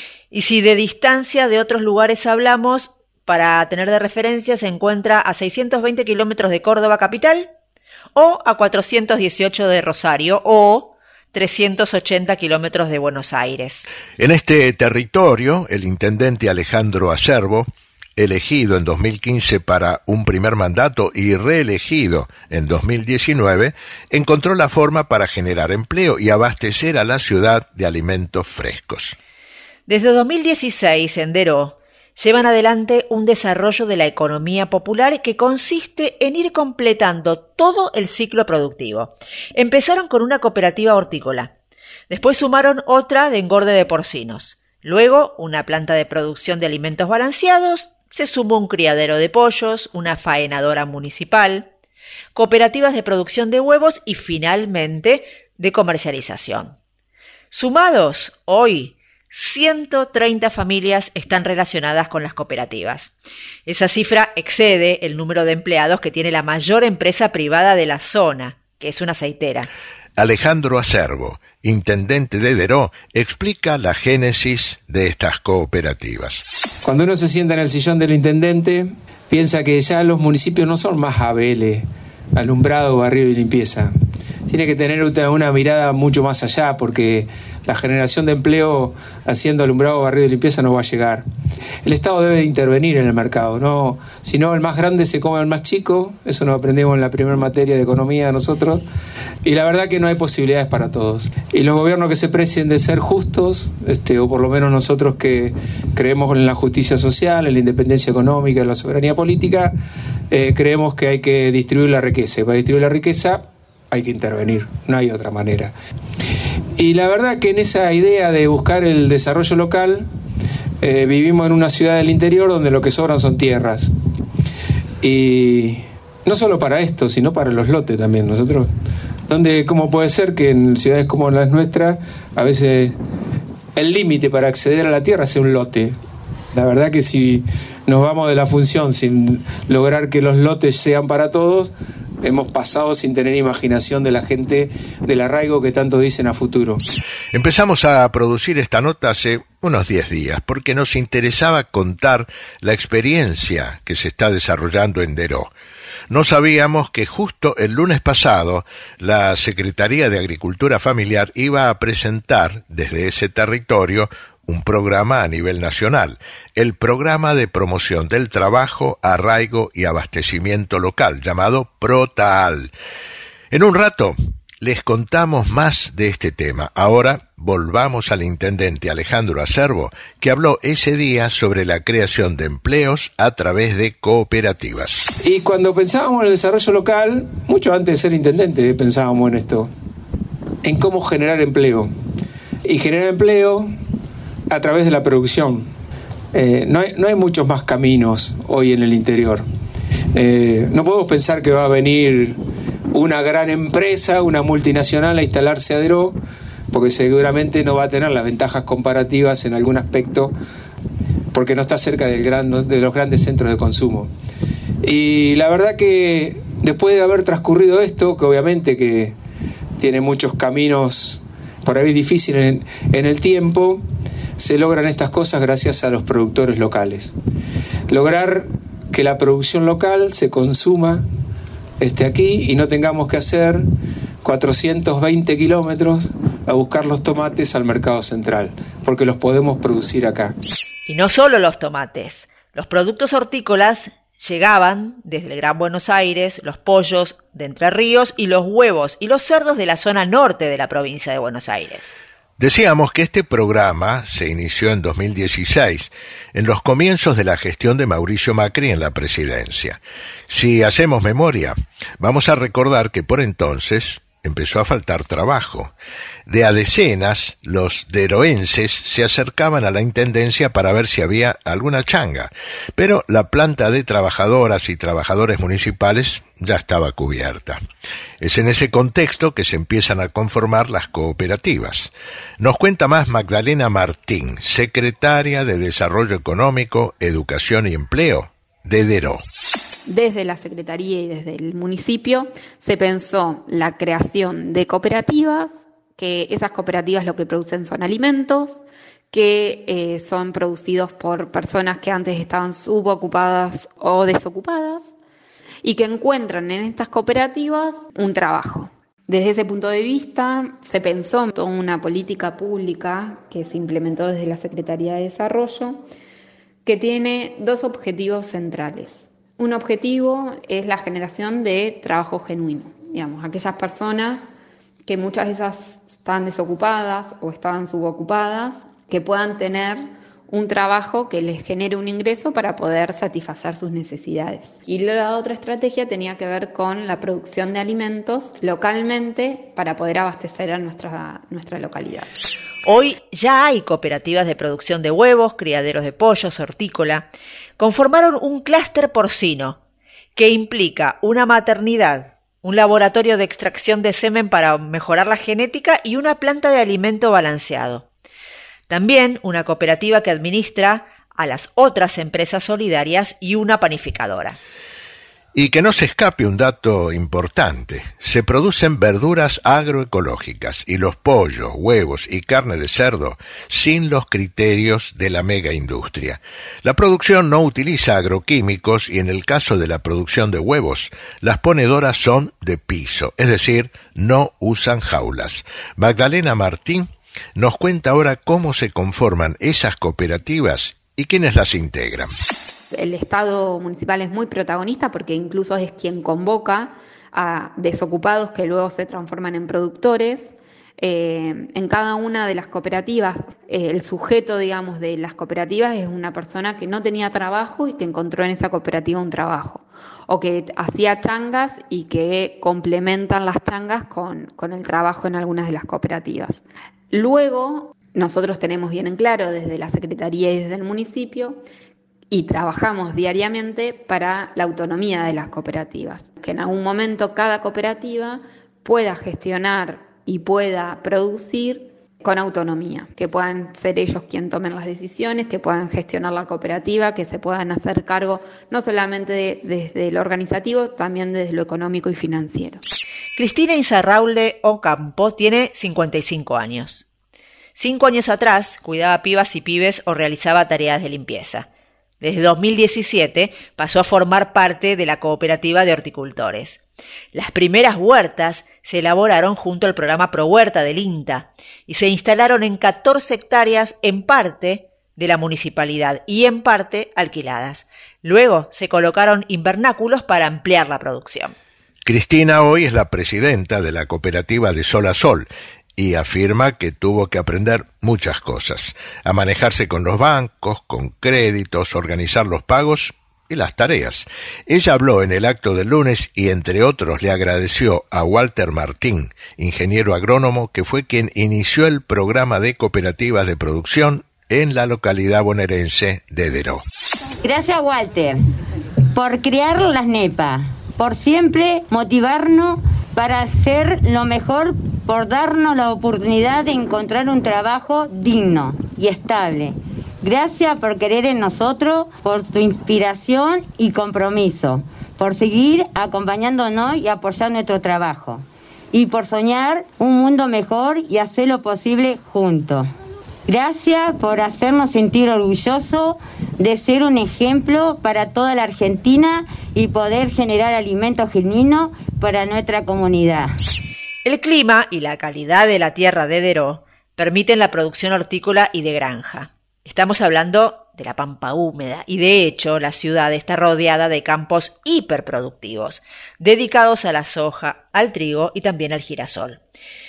C: Y si de distancia de otros lugares hablamos, para tener de referencia, se encuentra a seiscientos veinte kilómetros de Córdoba capital, o a cuatrocientos dieciocho de Rosario, o trescientos ochenta kilómetros de Buenos Aires.
B: En este territorio, el intendente Alejandro Acerbo, elegido en dos mil quince para un primer mandato y reelegido en dos mil diecinueve, encontró la forma para generar empleo y abastecer a la ciudad de alimentos frescos.
C: Desde dos mil dieciséis, en Deró, llevan adelante un desarrollo de la economía popular que consiste en ir completando todo el ciclo productivo. Empezaron con una cooperativa hortícola, después sumaron otra de engorde de porcinos, luego una planta de producción de alimentos balanceados, se sumó un criadero de pollos, una faenadora municipal, cooperativas de producción de huevos y finalmente de comercialización. Sumados, hoy, ciento treinta familias están relacionadas con las cooperativas. Esa cifra excede el número de empleados que tiene la mayor empresa privada de la zona, que es una aceitera.
B: Alejandro Acerbo, intendente de Deró, explica la génesis de estas cooperativas.
E: Cuando uno se sienta en el sillón del intendente, piensa que ya los municipios no son más A B L, alumbrado, barrido y limpieza. Tiene que tener una mirada mucho más allá, porque la generación de empleo haciendo alumbrado, barrido y limpieza no va a llegar. El Estado debe intervenir en el mercado, ¿no? Si no, el más grande se come al más chico. Eso nos aprendimos en la primera materia de economía nosotros. Y la verdad que no hay posibilidades para todos. Y los gobiernos que se precien de ser justos, este, o por lo menos nosotros que creemos en la justicia social, en la independencia económica, en la soberanía política, eh, creemos que hay que distribuir la riqueza. Y para distribuir la riqueza hay que intervenir, no hay otra manera. Y la verdad que en esa idea de buscar el desarrollo local, eh, vivimos en una ciudad del interior donde lo que sobran son tierras. Y no solo para esto, sino para los lotes también. Nosotros, donde, ¿cómo puede ser que en ciudades como las nuestras, a veces el límite para acceder a la tierra sea un lote? La verdad que si nos vamos de la función sin lograr que los lotes sean para todos, hemos pasado sin tener imaginación de la gente del arraigo que tanto dicen a futuro.
B: Empezamos a producir esta nota hace unos diez días porque nos interesaba contar la experiencia que se está desarrollando en Deró. No sabíamos que justo el lunes pasado la Secretaría de Agricultura Familiar iba a presentar desde ese territorio un programa a nivel nacional, el Programa de Promoción del Trabajo, Arraigo y Abastecimiento Local, llamado PROTAAL. En un rato les contamos más de este tema. Ahora volvamos al intendente Alejandro Acerbo, que habló ese día sobre la creación de empleos a través de cooperativas.
E: Y cuando pensábamos en el desarrollo local, mucho antes de ser intendente pensábamos en esto, en cómo generar empleo. Y generar empleo a través de la producción. Eh, no hay, no hay muchos más caminos hoy en el interior. Eh, no podemos pensar que va a venir una gran empresa, una multinacional a instalarse a Deró, porque seguramente no va a tener las ventajas comparativas en algún aspecto, porque no está cerca del gran, de los grandes centros de consumo. Y la verdad que después de haber transcurrido esto, que obviamente que tiene muchos caminos por ahí difíciles en, en el tiempo, se logran estas cosas gracias a los productores locales. Lograr que la producción local se consuma esté aquí y no tengamos que hacer cuatrocientos veinte kilómetros a buscar los tomates al mercado central, porque los podemos producir acá.
C: Y no solo los tomates, los productos hortícolas llegaban desde el Gran Buenos Aires, los pollos de Entre Ríos y los huevos y los cerdos de la zona norte de la provincia de Buenos Aires.
B: Decíamos que este programa se inició en dos mil dieciséis, en los comienzos de la gestión de Mauricio Macri en la presidencia. Si hacemos memoria, vamos a recordar que por entonces empezó a faltar trabajo. De a decenas, los deroenses se acercaban a la intendencia para ver si había alguna changa, pero la planta de trabajadoras y trabajadores municipales ya estaba cubierta. Es en ese contexto que se empiezan a conformar las cooperativas. Nos cuenta más Magdalena Martín, secretaria de Desarrollo Económico, Educación y Empleo de Deró.
G: Desde la Secretaría y desde el municipio se pensó la creación de cooperativas, que esas cooperativas lo que producen son alimentos, que eh, son producidos por personas que antes estaban subocupadas o desocupadas y que encuentran en estas cooperativas un trabajo. Desde ese punto de vista se pensó en toda una política pública que se implementó desde la Secretaría de Desarrollo, que tiene dos objetivos centrales. Un objetivo es la generación de trabajo genuino, digamos, aquellas personas que muchas de esas están desocupadas o estaban subocupadas, que puedan tener un trabajo que les genere un ingreso para poder satisfacer sus necesidades. Y la otra estrategia tenía que ver con la producción de alimentos localmente para poder abastecer a nuestra, nuestra localidad.
C: Hoy ya hay cooperativas de producción de huevos, criaderos de pollos, hortícola. Conformaron un clúster porcino que implica una maternidad, un laboratorio de extracción de semen para mejorar la genética y una planta de alimento balanceado. También una cooperativa que administra a las otras empresas solidarias y una panificadora.
B: Y que no se escape un dato importante. Se producen verduras agroecológicas y los pollos, huevos y carne de cerdo sin los criterios de la megaindustria. La producción no utiliza agroquímicos y en el caso de la producción de huevos, las ponedoras son de piso, es decir, no usan jaulas. Magdalena Martín nos cuenta ahora cómo se conforman esas cooperativas y quiénes las integran.
G: El Estado municipal es muy protagonista porque incluso es quien convoca a desocupados que luego se transforman en productores. Eh, en cada una de las cooperativas, eh, el sujeto, digamos, de las cooperativas es una persona que no tenía trabajo y que encontró en esa cooperativa un trabajo, o que hacía changas y que complementan las changas con, con el trabajo en algunas de las cooperativas. Luego, nosotros tenemos bien en claro desde la Secretaría y desde el municipio y trabajamos diariamente para la autonomía de las cooperativas, que en algún momento cada cooperativa pueda gestionar y pueda producir con autonomía, que puedan ser ellos quienes tomen las decisiones, que puedan gestionar la cooperativa, que se puedan hacer cargo no solamente de, desde lo organizativo, también desde lo económico y financiero.
C: Cristina Insaurralde Ocampo tiene cincuenta y cinco años. Cinco años atrás cuidaba pibas y pibes o realizaba tareas de limpieza. Desde dos mil diecisiete pasó a formar parte de la cooperativa de horticultores. Las primeras huertas se elaboraron junto al programa ProHuerta del INTA y se instalaron en catorce hectáreas en parte de la municipalidad y en parte alquiladas. Luego se colocaron invernáculos para ampliar la producción.
B: Cristina hoy es la presidenta de la cooperativa de Sol a Sol y afirma que tuvo que aprender muchas cosas, a manejarse con los bancos, con créditos, organizar los pagos y las tareas. Ella habló en el acto del lunes y, entre otros, le agradeció a Walter Martín, ingeniero agrónomo, que fue quien inició el programa de cooperativas de producción en la localidad bonaerense de Deró.
V: Gracias, Walter, por crear las NEPA, por siempre motivarnos para hacer lo mejor por darnos la oportunidad de encontrar un trabajo digno y estable. Gracias por querer en nosotros, por tu inspiración y compromiso, por seguir acompañándonos y apoyar nuestro trabajo, y por soñar un mundo mejor y hacer lo posible juntos. Gracias por hacernos sentir orgullosos de ser un ejemplo para toda la Argentina y poder generar alimentos genuinos para nuestra comunidad.
C: El clima y la calidad de la tierra de Deró permiten la producción hortícola y de granja. Estamos hablando de la pampa húmeda y de hecho la ciudad está rodeada de campos hiperproductivos, dedicados a la soja, al trigo y también al girasol.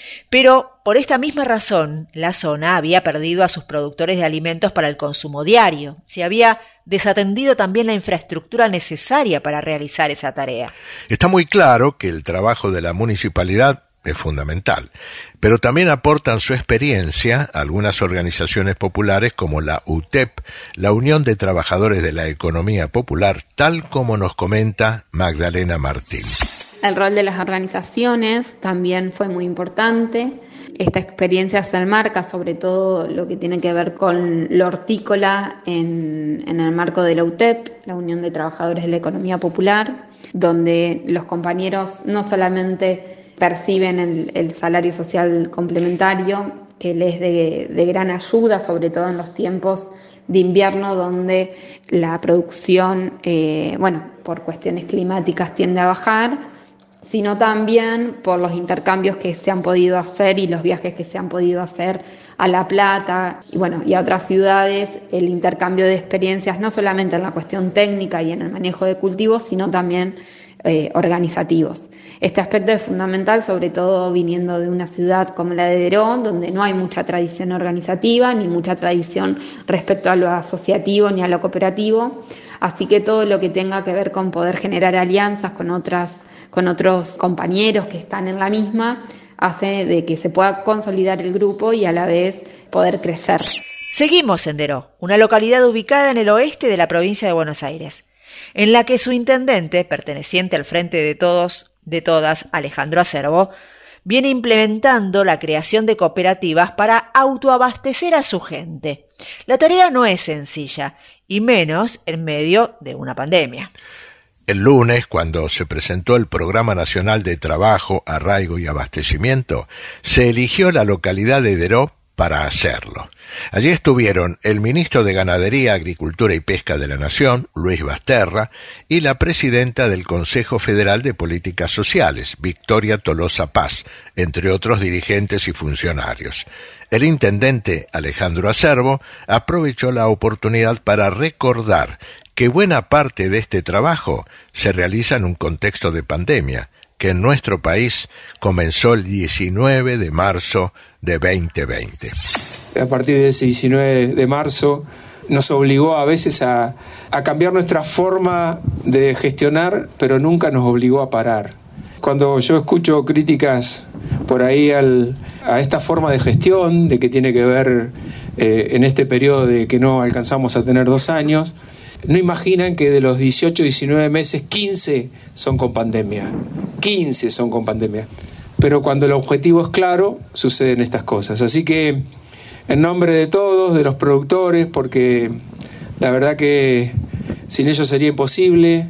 C: Pero por esta misma razón, la zona había perdido a sus productores de alimentos para el consumo diario. Se había desatendido también la infraestructura necesaria para realizar esa tarea.
B: Está muy claro que el trabajo de la municipalidad es fundamental, pero también aportan su experiencia algunas organizaciones populares como la U T E P, la Unión de Trabajadores de la Economía Popular, tal como nos comenta Magdalena Martín.
G: El rol de las organizaciones también fue muy importante. Esta experiencia se enmarca sobre todo lo que tiene que ver con lo hortícola en, en el marco de la U T E P, la Unión de Trabajadores de la Economía Popular, donde los compañeros no solamente perciben el, el salario social complementario, que les es de, de gran ayuda, sobre todo en los tiempos de invierno, donde la producción, eh, bueno, por cuestiones climáticas tiende a bajar, sino también por los intercambios que se han podido hacer y los viajes que se han podido hacer a La Plata y, bueno, y a otras ciudades, el intercambio de experiencias, no solamente en la cuestión técnica y en el manejo de cultivos, sino también Eh, organizativos. Este aspecto es fundamental, sobre todo viniendo de una ciudad como la de Deró, donde no hay mucha tradición organizativa, ni mucha tradición respecto a lo asociativo ni a lo cooperativo, así que todo lo que tenga que ver con poder generar alianzas con otras, con otros compañeros que están en la misma, hace de que se pueda consolidar el grupo y a la vez poder crecer.
C: Seguimos en Deró, una localidad ubicada en el oeste de la provincia de Buenos Aires, en la que su intendente, perteneciente al Frente de Todos, de Todas, Alejandro Acerbo, viene implementando la creación de cooperativas para autoabastecer a su gente. La tarea no es sencilla, y menos en medio de una pandemia.
B: El lunes, cuando se presentó el Programa Nacional de Trabajo, Arraigo y Abastecimiento, se eligió la localidad de Deró para hacerlo. Allí estuvieron el ministro de Ganadería, Agricultura y Pesca de la Nación, Luis Basterra, y la presidenta del Consejo Federal de Políticas Sociales, Victoria Tolosa Paz, entre otros dirigentes y funcionarios. El intendente Alejandro Acerbo aprovechó la oportunidad para recordar que buena parte de este trabajo se realiza en un contexto de pandemia, que en nuestro país comenzó el diecinueve de marzo de veinte veinte.
E: A partir de ese diecinueve de marzo nos obligó a veces a, a cambiar nuestra forma de gestionar, pero nunca nos obligó a parar. Cuando yo escucho críticas por ahí al, a esta forma de gestión, de que tiene que ver eh, en este periodo de que no alcanzamos a tener dos años, no imaginan que de los dieciocho, diecinueve meses, quince son con pandemia. quince son con pandemia. Pero cuando el objetivo es claro, suceden estas cosas. Así que, en nombre de todos, de los productores, porque la verdad que sin ellos sería imposible,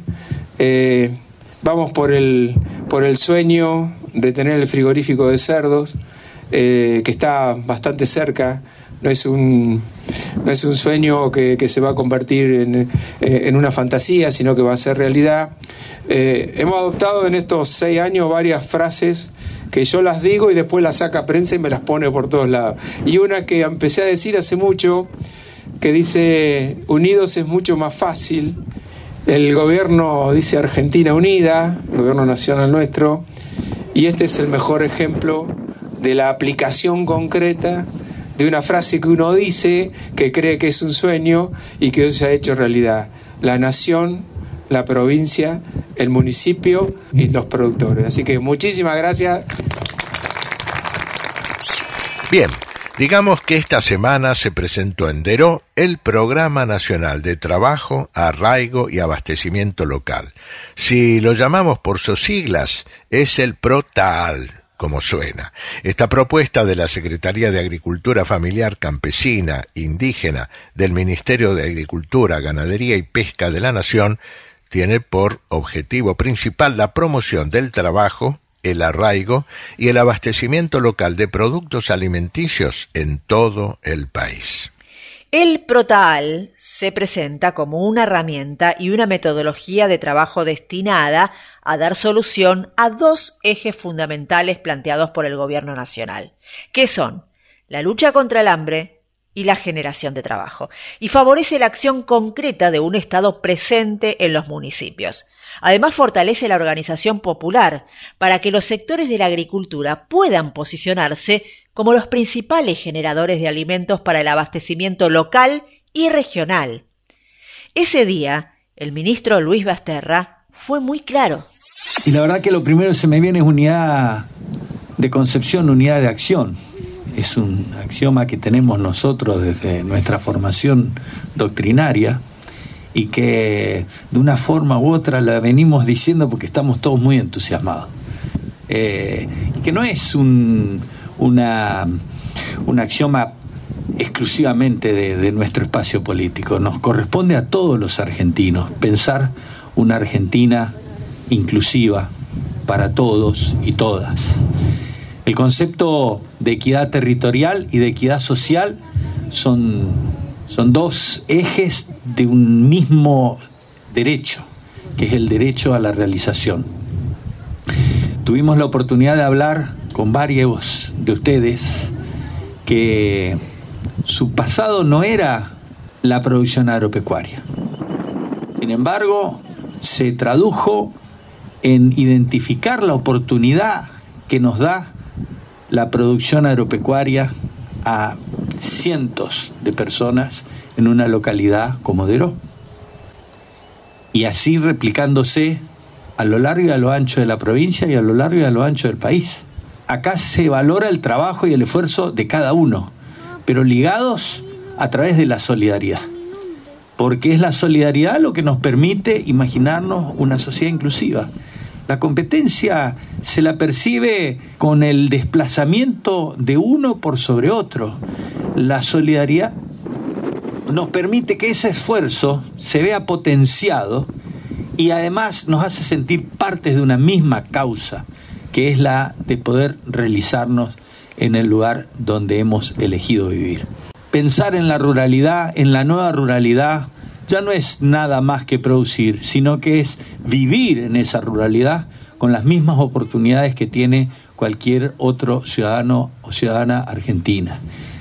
E: eh, vamos por el, por el sueño de tener el frigorífico de cerdos, eh, que está bastante cerca. No es un, no es un sueño que, que se va a convertir en, eh, en una fantasía, sino que va a ser realidad. Eh, hemos adoptado en estos seis años varias frases que yo las digo y después las saca prensa y me las pone por todos lados. Y una que empecé a decir hace mucho, que dice: unidos es mucho más fácil. El gobierno dice Argentina unida, el gobierno nacional nuestro, y este es el mejor ejemplo de la aplicación concreta de una frase que uno dice, que cree que es un sueño y que hoy se ha hecho realidad. La nación, la provincia, el municipio y los productores. Así que muchísimas gracias.
B: Bien, digamos que esta semana se presentó en Deró el Programa Nacional de Trabajo, Arraigo y Abastecimiento Local. Si lo llamamos por sus siglas, es el PROTAAL, como suena. Esta propuesta de la Secretaría de Agricultura Familiar Campesina Indígena del Ministerio de Agricultura, Ganadería y Pesca de la Nación tiene por objetivo principal la promoción del trabajo, el arraigo y el abastecimiento local de productos alimenticios en todo el país.
C: El PROTAAL se presenta como una herramienta y una metodología de trabajo destinada a dar solución a dos ejes fundamentales planteados por el Gobierno Nacional, que son la lucha contra el hambre y la generación de trabajo, y favorece la acción concreta de un Estado presente en los municipios. Además, fortalece la organización popular para que los sectores de la agricultura puedan posicionarse como los principales generadores de alimentos para el abastecimiento local y regional. Ese día, el ministro Luis Basterra fue muy claro.
D: Y la verdad que lo primero que se me viene es unidad de concepción, unidad de acción. Es un axioma que tenemos nosotros desde nuestra formación doctrinaria y que de una forma u otra la venimos diciendo porque estamos todos muy entusiasmados. Eh, que no es un, una, un axioma exclusivamente de, de nuestro espacio político. Nos corresponde a todos los argentinos pensar una Argentina inclusiva para todos y todas. El concepto de equidad territorial y de equidad social son, son dos ejes de un mismo derecho, que es el derecho a la realización. Tuvimos la oportunidad de hablar con varios de ustedes que su pasado no era la producción agropecuaria. Sin embargo, se tradujo en identificar la oportunidad que nos da la producción agropecuaria a cientos de personas en una localidad como Deró. Y así replicándose a lo largo y a lo ancho de la provincia y a lo largo y a lo ancho del país. Acá se valora el trabajo y el esfuerzo de cada uno, pero ligados a través de la solidaridad. Porque es la solidaridad lo que nos permite imaginarnos una sociedad inclusiva. La competencia se la percibe con el desplazamiento de uno por sobre otro. La solidaridad nos permite que ese esfuerzo se vea potenciado y además nos hace sentir partes de una misma causa, que es la de poder realizarnos en el lugar donde hemos elegido vivir. Pensar en la ruralidad, en la nueva ruralidad, ya no es nada más que producir, sino que es vivir en esa ruralidad con las mismas oportunidades que tiene cualquier otro ciudadano o ciudadana argentina.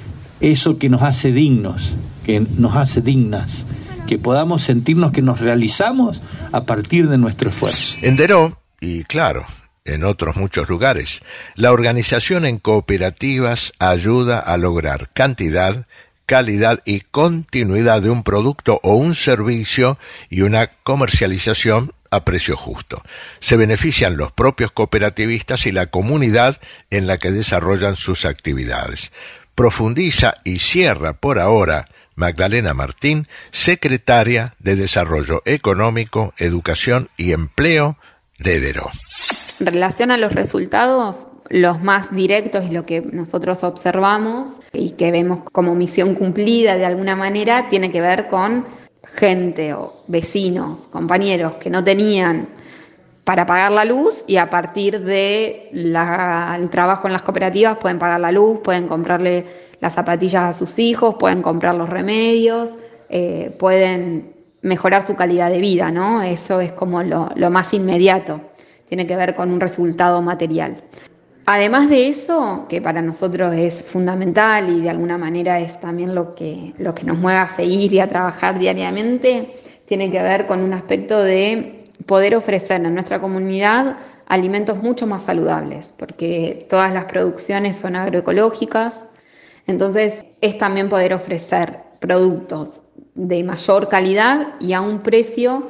D: Eso que nos hace dignos, que nos hace dignas, que podamos sentirnos que nos realizamos a partir de nuestro esfuerzo.
B: En Deró, y claro, en otros muchos lugares, la organización en cooperativas ayuda a lograr cantidad, calidad y continuidad de un producto o un servicio y una comercialización a precio justo. Se benefician los propios cooperativistas y la comunidad en la que desarrollan sus actividades. Profundiza y cierra por ahora Magdalena Martín, secretaria de Desarrollo Económico, Educación y Empleo de Deró.
G: En relación a los resultados, los más directos y lo que nosotros observamos y que vemos como misión cumplida de alguna manera tiene que ver con gente o vecinos, compañeros que no tenían para pagar la luz y a partir de la, el trabajo en las cooperativas pueden pagar la luz, pueden comprarle las zapatillas a sus hijos, pueden comprar los remedios, eh, pueden mejorar su calidad de vida, ¿no? Eso es como lo, lo más inmediato, tiene que ver con un resultado material. Además de eso, que para nosotros es fundamental y de alguna manera es también lo que, lo que nos mueve a seguir y a trabajar diariamente, tiene que ver con un aspecto de poder ofrecer a nuestra comunidad alimentos mucho más saludables, porque todas las producciones son agroecológicas, entonces es también poder ofrecer productos de mayor calidad y a un precio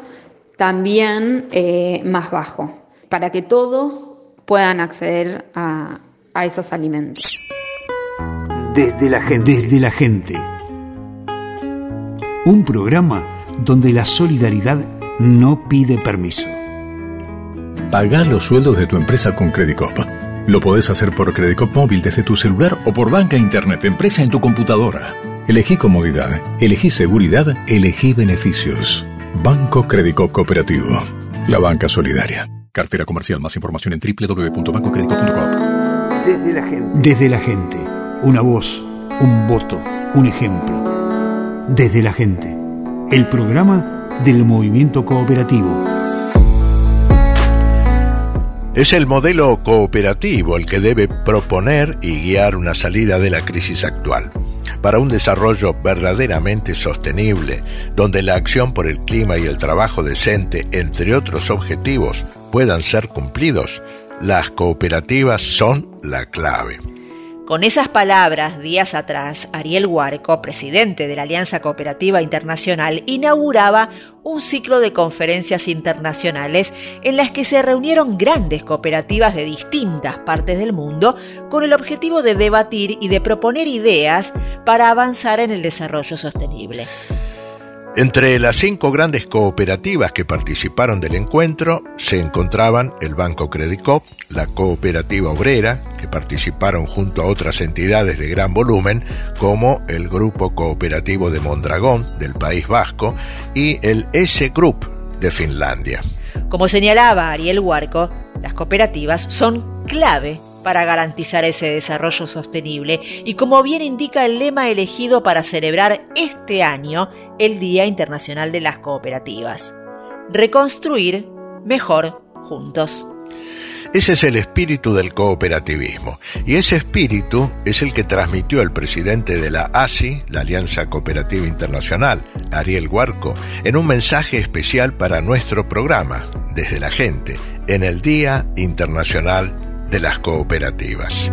G: también eh, más bajo, para que todos puedan acceder a, a esos alimentos.
A: Desde la gente. Desde la gente. Un programa donde la solidaridad no pide permiso.
F: Pagá los sueldos de tu empresa con Credicop. Lo podés hacer por Credicop Móvil desde tu celular o por banca internet empresa en tu computadora. Elegí comodidad, elegí seguridad, elegí beneficios. Banco Credicop Cooperativo. La banca solidaria. Cartera comercial. Más información en doble u doble u doble u punto banco credicop punto com.
A: Desde la gente. Desde la gente. Una voz, un voto, un ejemplo. Desde la gente. El programa del movimiento cooperativo.
B: Es el modelo cooperativo el que debe proponer y guiar una salida de la crisis actual, para un desarrollo verdaderamente sostenible, donde la acción por el clima y el trabajo decente, entre otros objetivos, puedan ser cumplidos. Las cooperativas son la clave.
C: Con esas palabras, días atrás, Ariel Huarco, presidente de la Alianza Cooperativa Internacional, inauguraba un ciclo de conferencias internacionales en las que se reunieron grandes cooperativas de distintas partes del mundo con el objetivo de debatir y de proponer ideas para avanzar en el desarrollo sostenible.
B: Entre las cinco grandes cooperativas que participaron del encuentro se encontraban el Banco Credicop, la Cooperativa Obrera, que participaron junto a otras entidades de gran volumen, como el Grupo Cooperativo de Mondragón, del País Vasco, y el S-Group de Finlandia.
C: Como señalaba Ariel Huarco, las cooperativas son clave para garantizar ese desarrollo sostenible y como bien indica el lema elegido para celebrar este año el Día Internacional de las Cooperativas: reconstruir mejor juntos.
B: Ese es el espíritu del cooperativismo, y ese espíritu es el que transmitió el presidente de la A S I, la Alianza Cooperativa Internacional, Ariel Huarco, en un mensaje especial para nuestro programa, Desde la Gente, en el Día Internacional de las Cooperativas.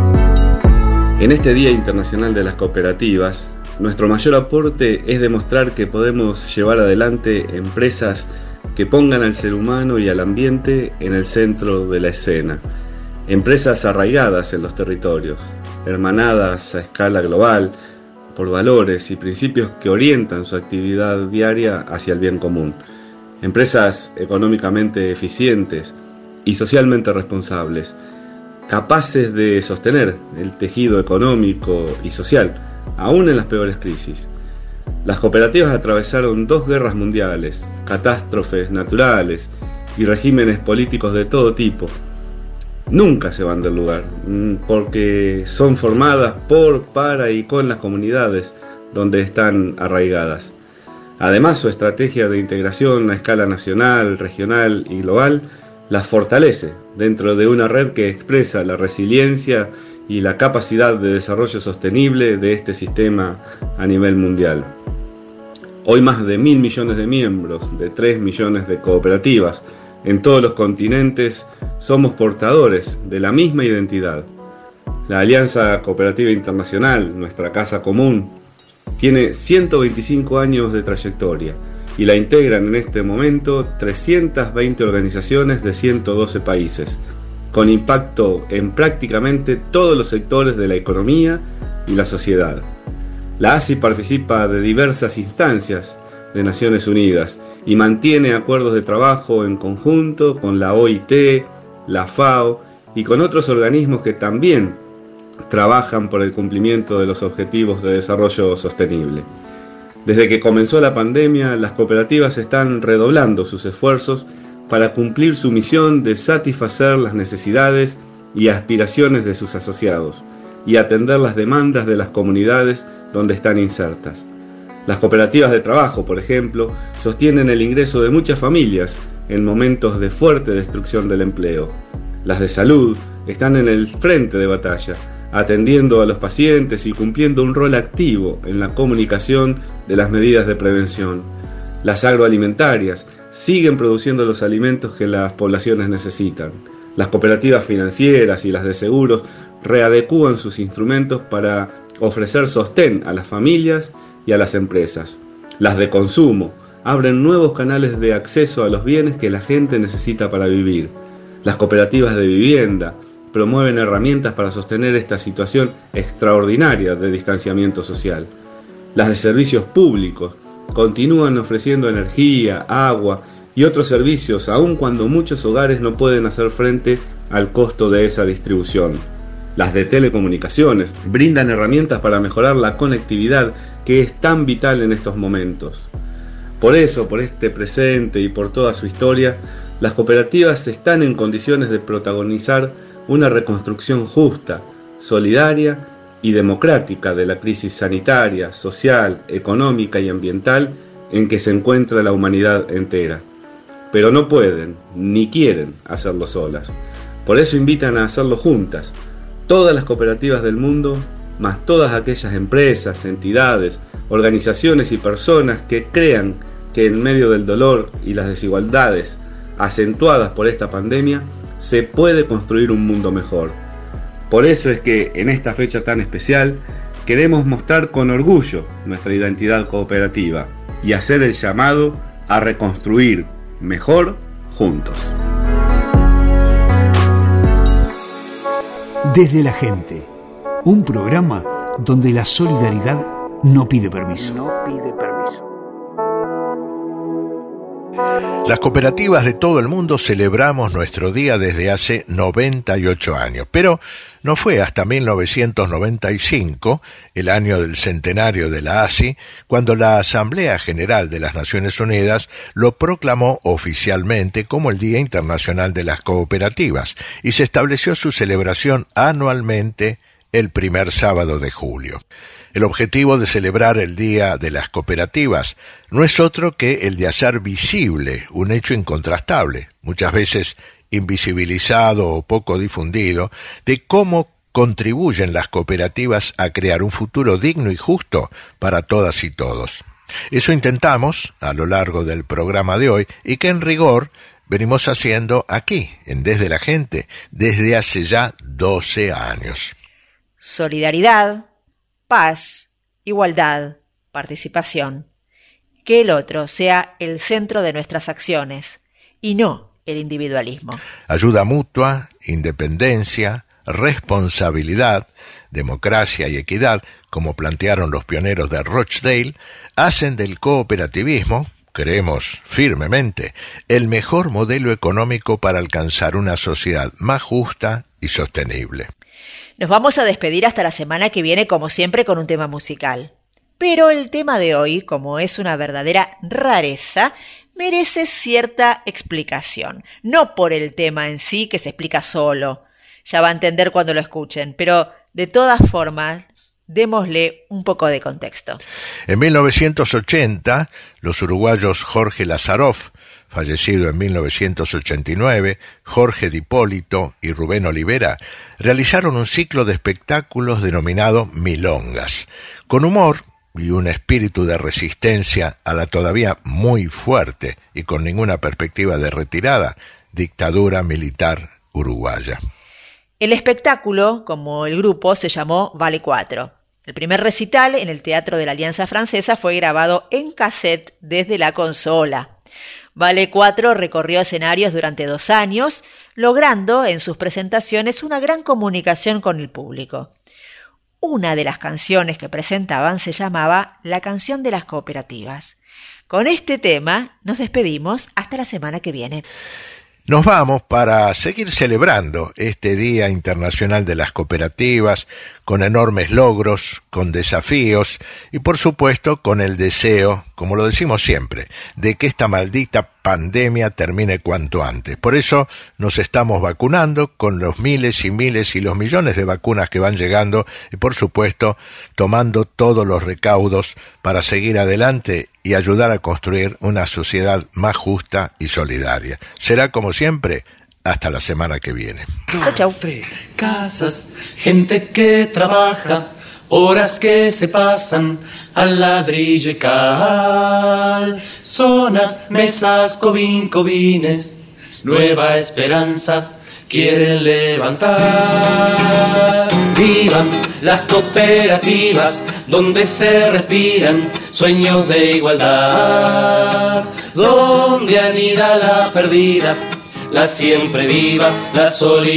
I: En este Día Internacional de las Cooperativas, nuestro mayor aporte es demostrar que podemos llevar adelante empresas que pongan al ser humano y al ambiente en el centro de la escena. Empresas arraigadas en los territorios, hermanadas a escala global por valores y principios que orientan su actividad diaria hacia el bien común. Empresas económicamente eficientes y socialmente responsables, capaces de sostener el tejido económico y social, aún en las peores crisis. Las cooperativas atravesaron dos guerras mundiales, catástrofes naturales y regímenes políticos de todo tipo. Nunca se van del lugar, porque son formadas por, para y con las comunidades donde están arraigadas. Además, su estrategia de integración a escala nacional, regional y global las fortalece dentro de una red que expresa la resiliencia y la capacidad de desarrollo sostenible de este sistema a nivel mundial. Hoy más de mil millones de miembros, de tres millones de cooperativas en todos los continentes, somos portadores de la misma identidad. La Alianza Cooperativa Internacional, nuestra casa común, tiene ciento veinticinco años de trayectoria y la integran en este momento trescientas veinte organizaciones de ciento doce países, con impacto en prácticamente todos los sectores de la economía y la sociedad. La A S I participa de diversas instancias de Naciones Unidas y mantiene acuerdos de trabajo en conjunto con la O I T, la FAO y con otros organismos que también trabajan por el cumplimiento de los objetivos de desarrollo sostenible. Desde que comenzó la pandemia, las cooperativas están redoblando sus esfuerzos para cumplir su misión de satisfacer las necesidades y aspiraciones de sus asociados y atender las demandas de las comunidades donde están insertas. Las cooperativas de trabajo, por ejemplo, sostienen el ingreso de muchas familias en momentos de fuerte destrucción del empleo. Las de salud están en el frente de batalla, atendiendo a los pacientes y cumpliendo un rol activo en la comunicación de las medidas de prevención. Las agroalimentarias siguen produciendo los alimentos que las poblaciones necesitan. Las cooperativas financieras y las de seguros readecúan sus instrumentos para ofrecer sostén a las familias y a las empresas. Las de consumo abren nuevos canales de acceso a los bienes que la gente necesita para vivir. Las cooperativas de vivienda promueven herramientas para sostener esta situación extraordinaria de distanciamiento social. Las de servicios públicos continúan ofreciendo energía, agua y otros servicios, aun cuando muchos hogares no pueden hacer frente al costo de esa distribución. Las de telecomunicaciones brindan herramientas para mejorar la conectividad que es tan vital en estos momentos. Por eso, por este presente y por toda su historia, las cooperativas están en condiciones de protagonizar una reconstrucción justa, solidaria y democrática de la crisis sanitaria, social, económica y ambiental en que se encuentra la humanidad entera. Pero no pueden, ni quieren hacerlo solas. Por eso invitan a hacerlo juntas, todas las cooperativas del mundo, más todas aquellas empresas, entidades, organizaciones y personas que crean que en medio del dolor y las desigualdades acentuadas por esta pandemia, se puede construir un mundo mejor. Por eso es que en esta fecha tan especial queremos mostrar con orgullo nuestra identidad cooperativa y hacer el llamado a reconstruir mejor juntos.
A: Desde la gente, un programa donde la solidaridad no pide permiso. No pide permiso.
B: Las cooperativas de todo el mundo celebramos nuestro día desde hace noventa y ocho años, pero no fue hasta mil novecientos noventa y cinco, el año del centenario de la A S I, cuando la Asamblea General de las Naciones Unidas lo proclamó oficialmente como el Día Internacional de las Cooperativas y se estableció su celebración anualmente el primer sábado de julio. El objetivo de celebrar el Día de las Cooperativas no es otro que el de hacer visible un hecho incontrastable, muchas veces invisibilizado o poco difundido, de cómo contribuyen las cooperativas a crear un futuro digno y justo para todas y todos. Eso intentamos a lo largo del programa de hoy y que en rigor venimos haciendo aquí, en Desde la Gente, desde hace ya doce años.
C: Solidaridad, paz, igualdad, participación. Que el otro sea el centro de nuestras acciones y no el individualismo.
B: Ayuda mutua, independencia, responsabilidad, democracia y equidad, como plantearon los pioneros de Rochdale, hacen del cooperativismo, creemos firmemente, el mejor modelo económico para alcanzar una sociedad más justa y sostenible.
C: Nos vamos a despedir hasta la semana que viene, como siempre, con un tema musical. Pero el tema de hoy, como es una verdadera rareza, merece cierta explicación. No por el tema en sí, que se explica solo. Ya va a entender cuando lo escuchen, pero de todas formas, démosle un poco de contexto.
B: En mil novecientos ochenta, los uruguayos Jorge Lazaroff, fallecido en mil novecientos ochenta y nueve, Jorge D'Hipólito y Rubén Olivera, realizaron un ciclo de espectáculos denominado Milongas, con humor y un espíritu de resistencia a la todavía muy fuerte y con ninguna perspectiva de retirada dictadura militar uruguaya.
C: El espectáculo, como el grupo, se llamó Vale cuatro. El primer recital en el Teatro de la Alianza Francesa fue grabado en cassette desde la consola. Vale cuatro recorrió escenarios durante dos años, logrando en sus presentaciones una gran comunicación con el público. Una de las canciones que presentaban se llamaba La canción de las cooperativas. Con este tema nos despedimos hasta la semana que viene.
B: Nos vamos para seguir celebrando este Día Internacional de las Cooperativas, con enormes logros, con desafíos y por supuesto con el deseo, como lo decimos siempre, de que esta maldita pandemia termine cuanto antes. Por eso nos estamos vacunando con los miles y miles y los millones de vacunas que van llegando y por supuesto tomando todos los recaudos para seguir adelante y ayudar a construir una sociedad más justa y solidaria. Será como siempre, hasta la semana que viene.
C: Chau, chau.
J: Casas, gente que trabaja, horas que se pasan al ladrillo y cal, zonas, mesas, cobín, cobines, nueva esperanza quieren levantar. Vivan las cooperativas donde se respiran sueños de igualdad, donde anida la perdida, la siempre viva, la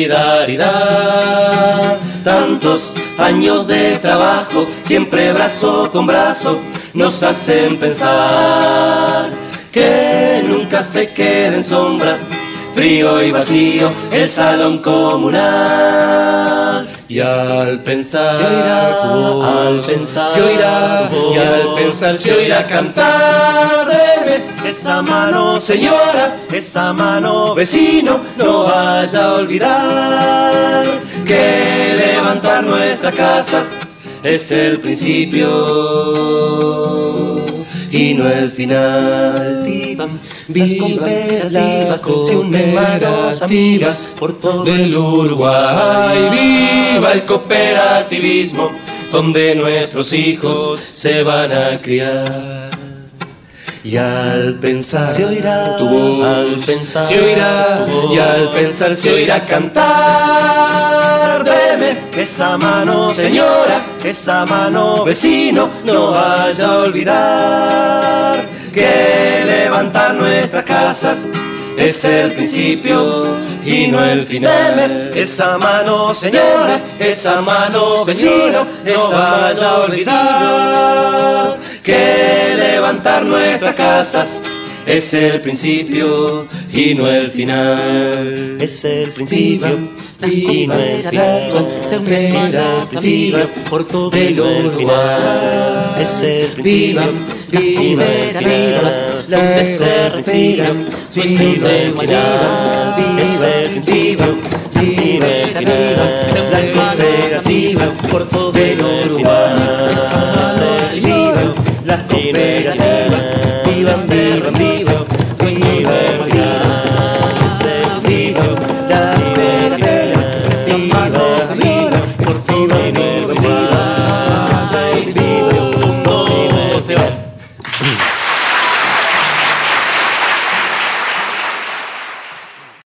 J: solidaridad. Tantos años de trabajo, siempre brazo con brazo, nos hacen pensar que nunca se queden sombras frío y vacío, el salón comunal. Y al pensar se oirá, al pensar se oirá, y al pensar se oirá cantar. Deme esa mano, señora, esa mano, vecino, no vaya a olvidar que levantar nuestras casas es el principio y no el final. Vivan, vivan las cooperativas por todo el Uruguay. Viva el cooperativismo, donde nuestros hijos se van a criar. Y al pensar se oirá tu voz, al pensar se oirá, y al pensar se oirá cantar. Deme esa mano, señora, esa mano, vecino, no vaya a olvidar que levantar nuestras casas es el principio y no el final. Deme esa mano, señora, esa mano, vecino, no vaya a olvidar que levantar nuestras casas es el principio y no el final. Es el principio y no el final. Es el principio por todo el Uruguay. Es el principio y no el final. Es el principio y no el final. Es el principio y no el final. La cooperativa por todo el Uruguay. Es el principio, la cooperativa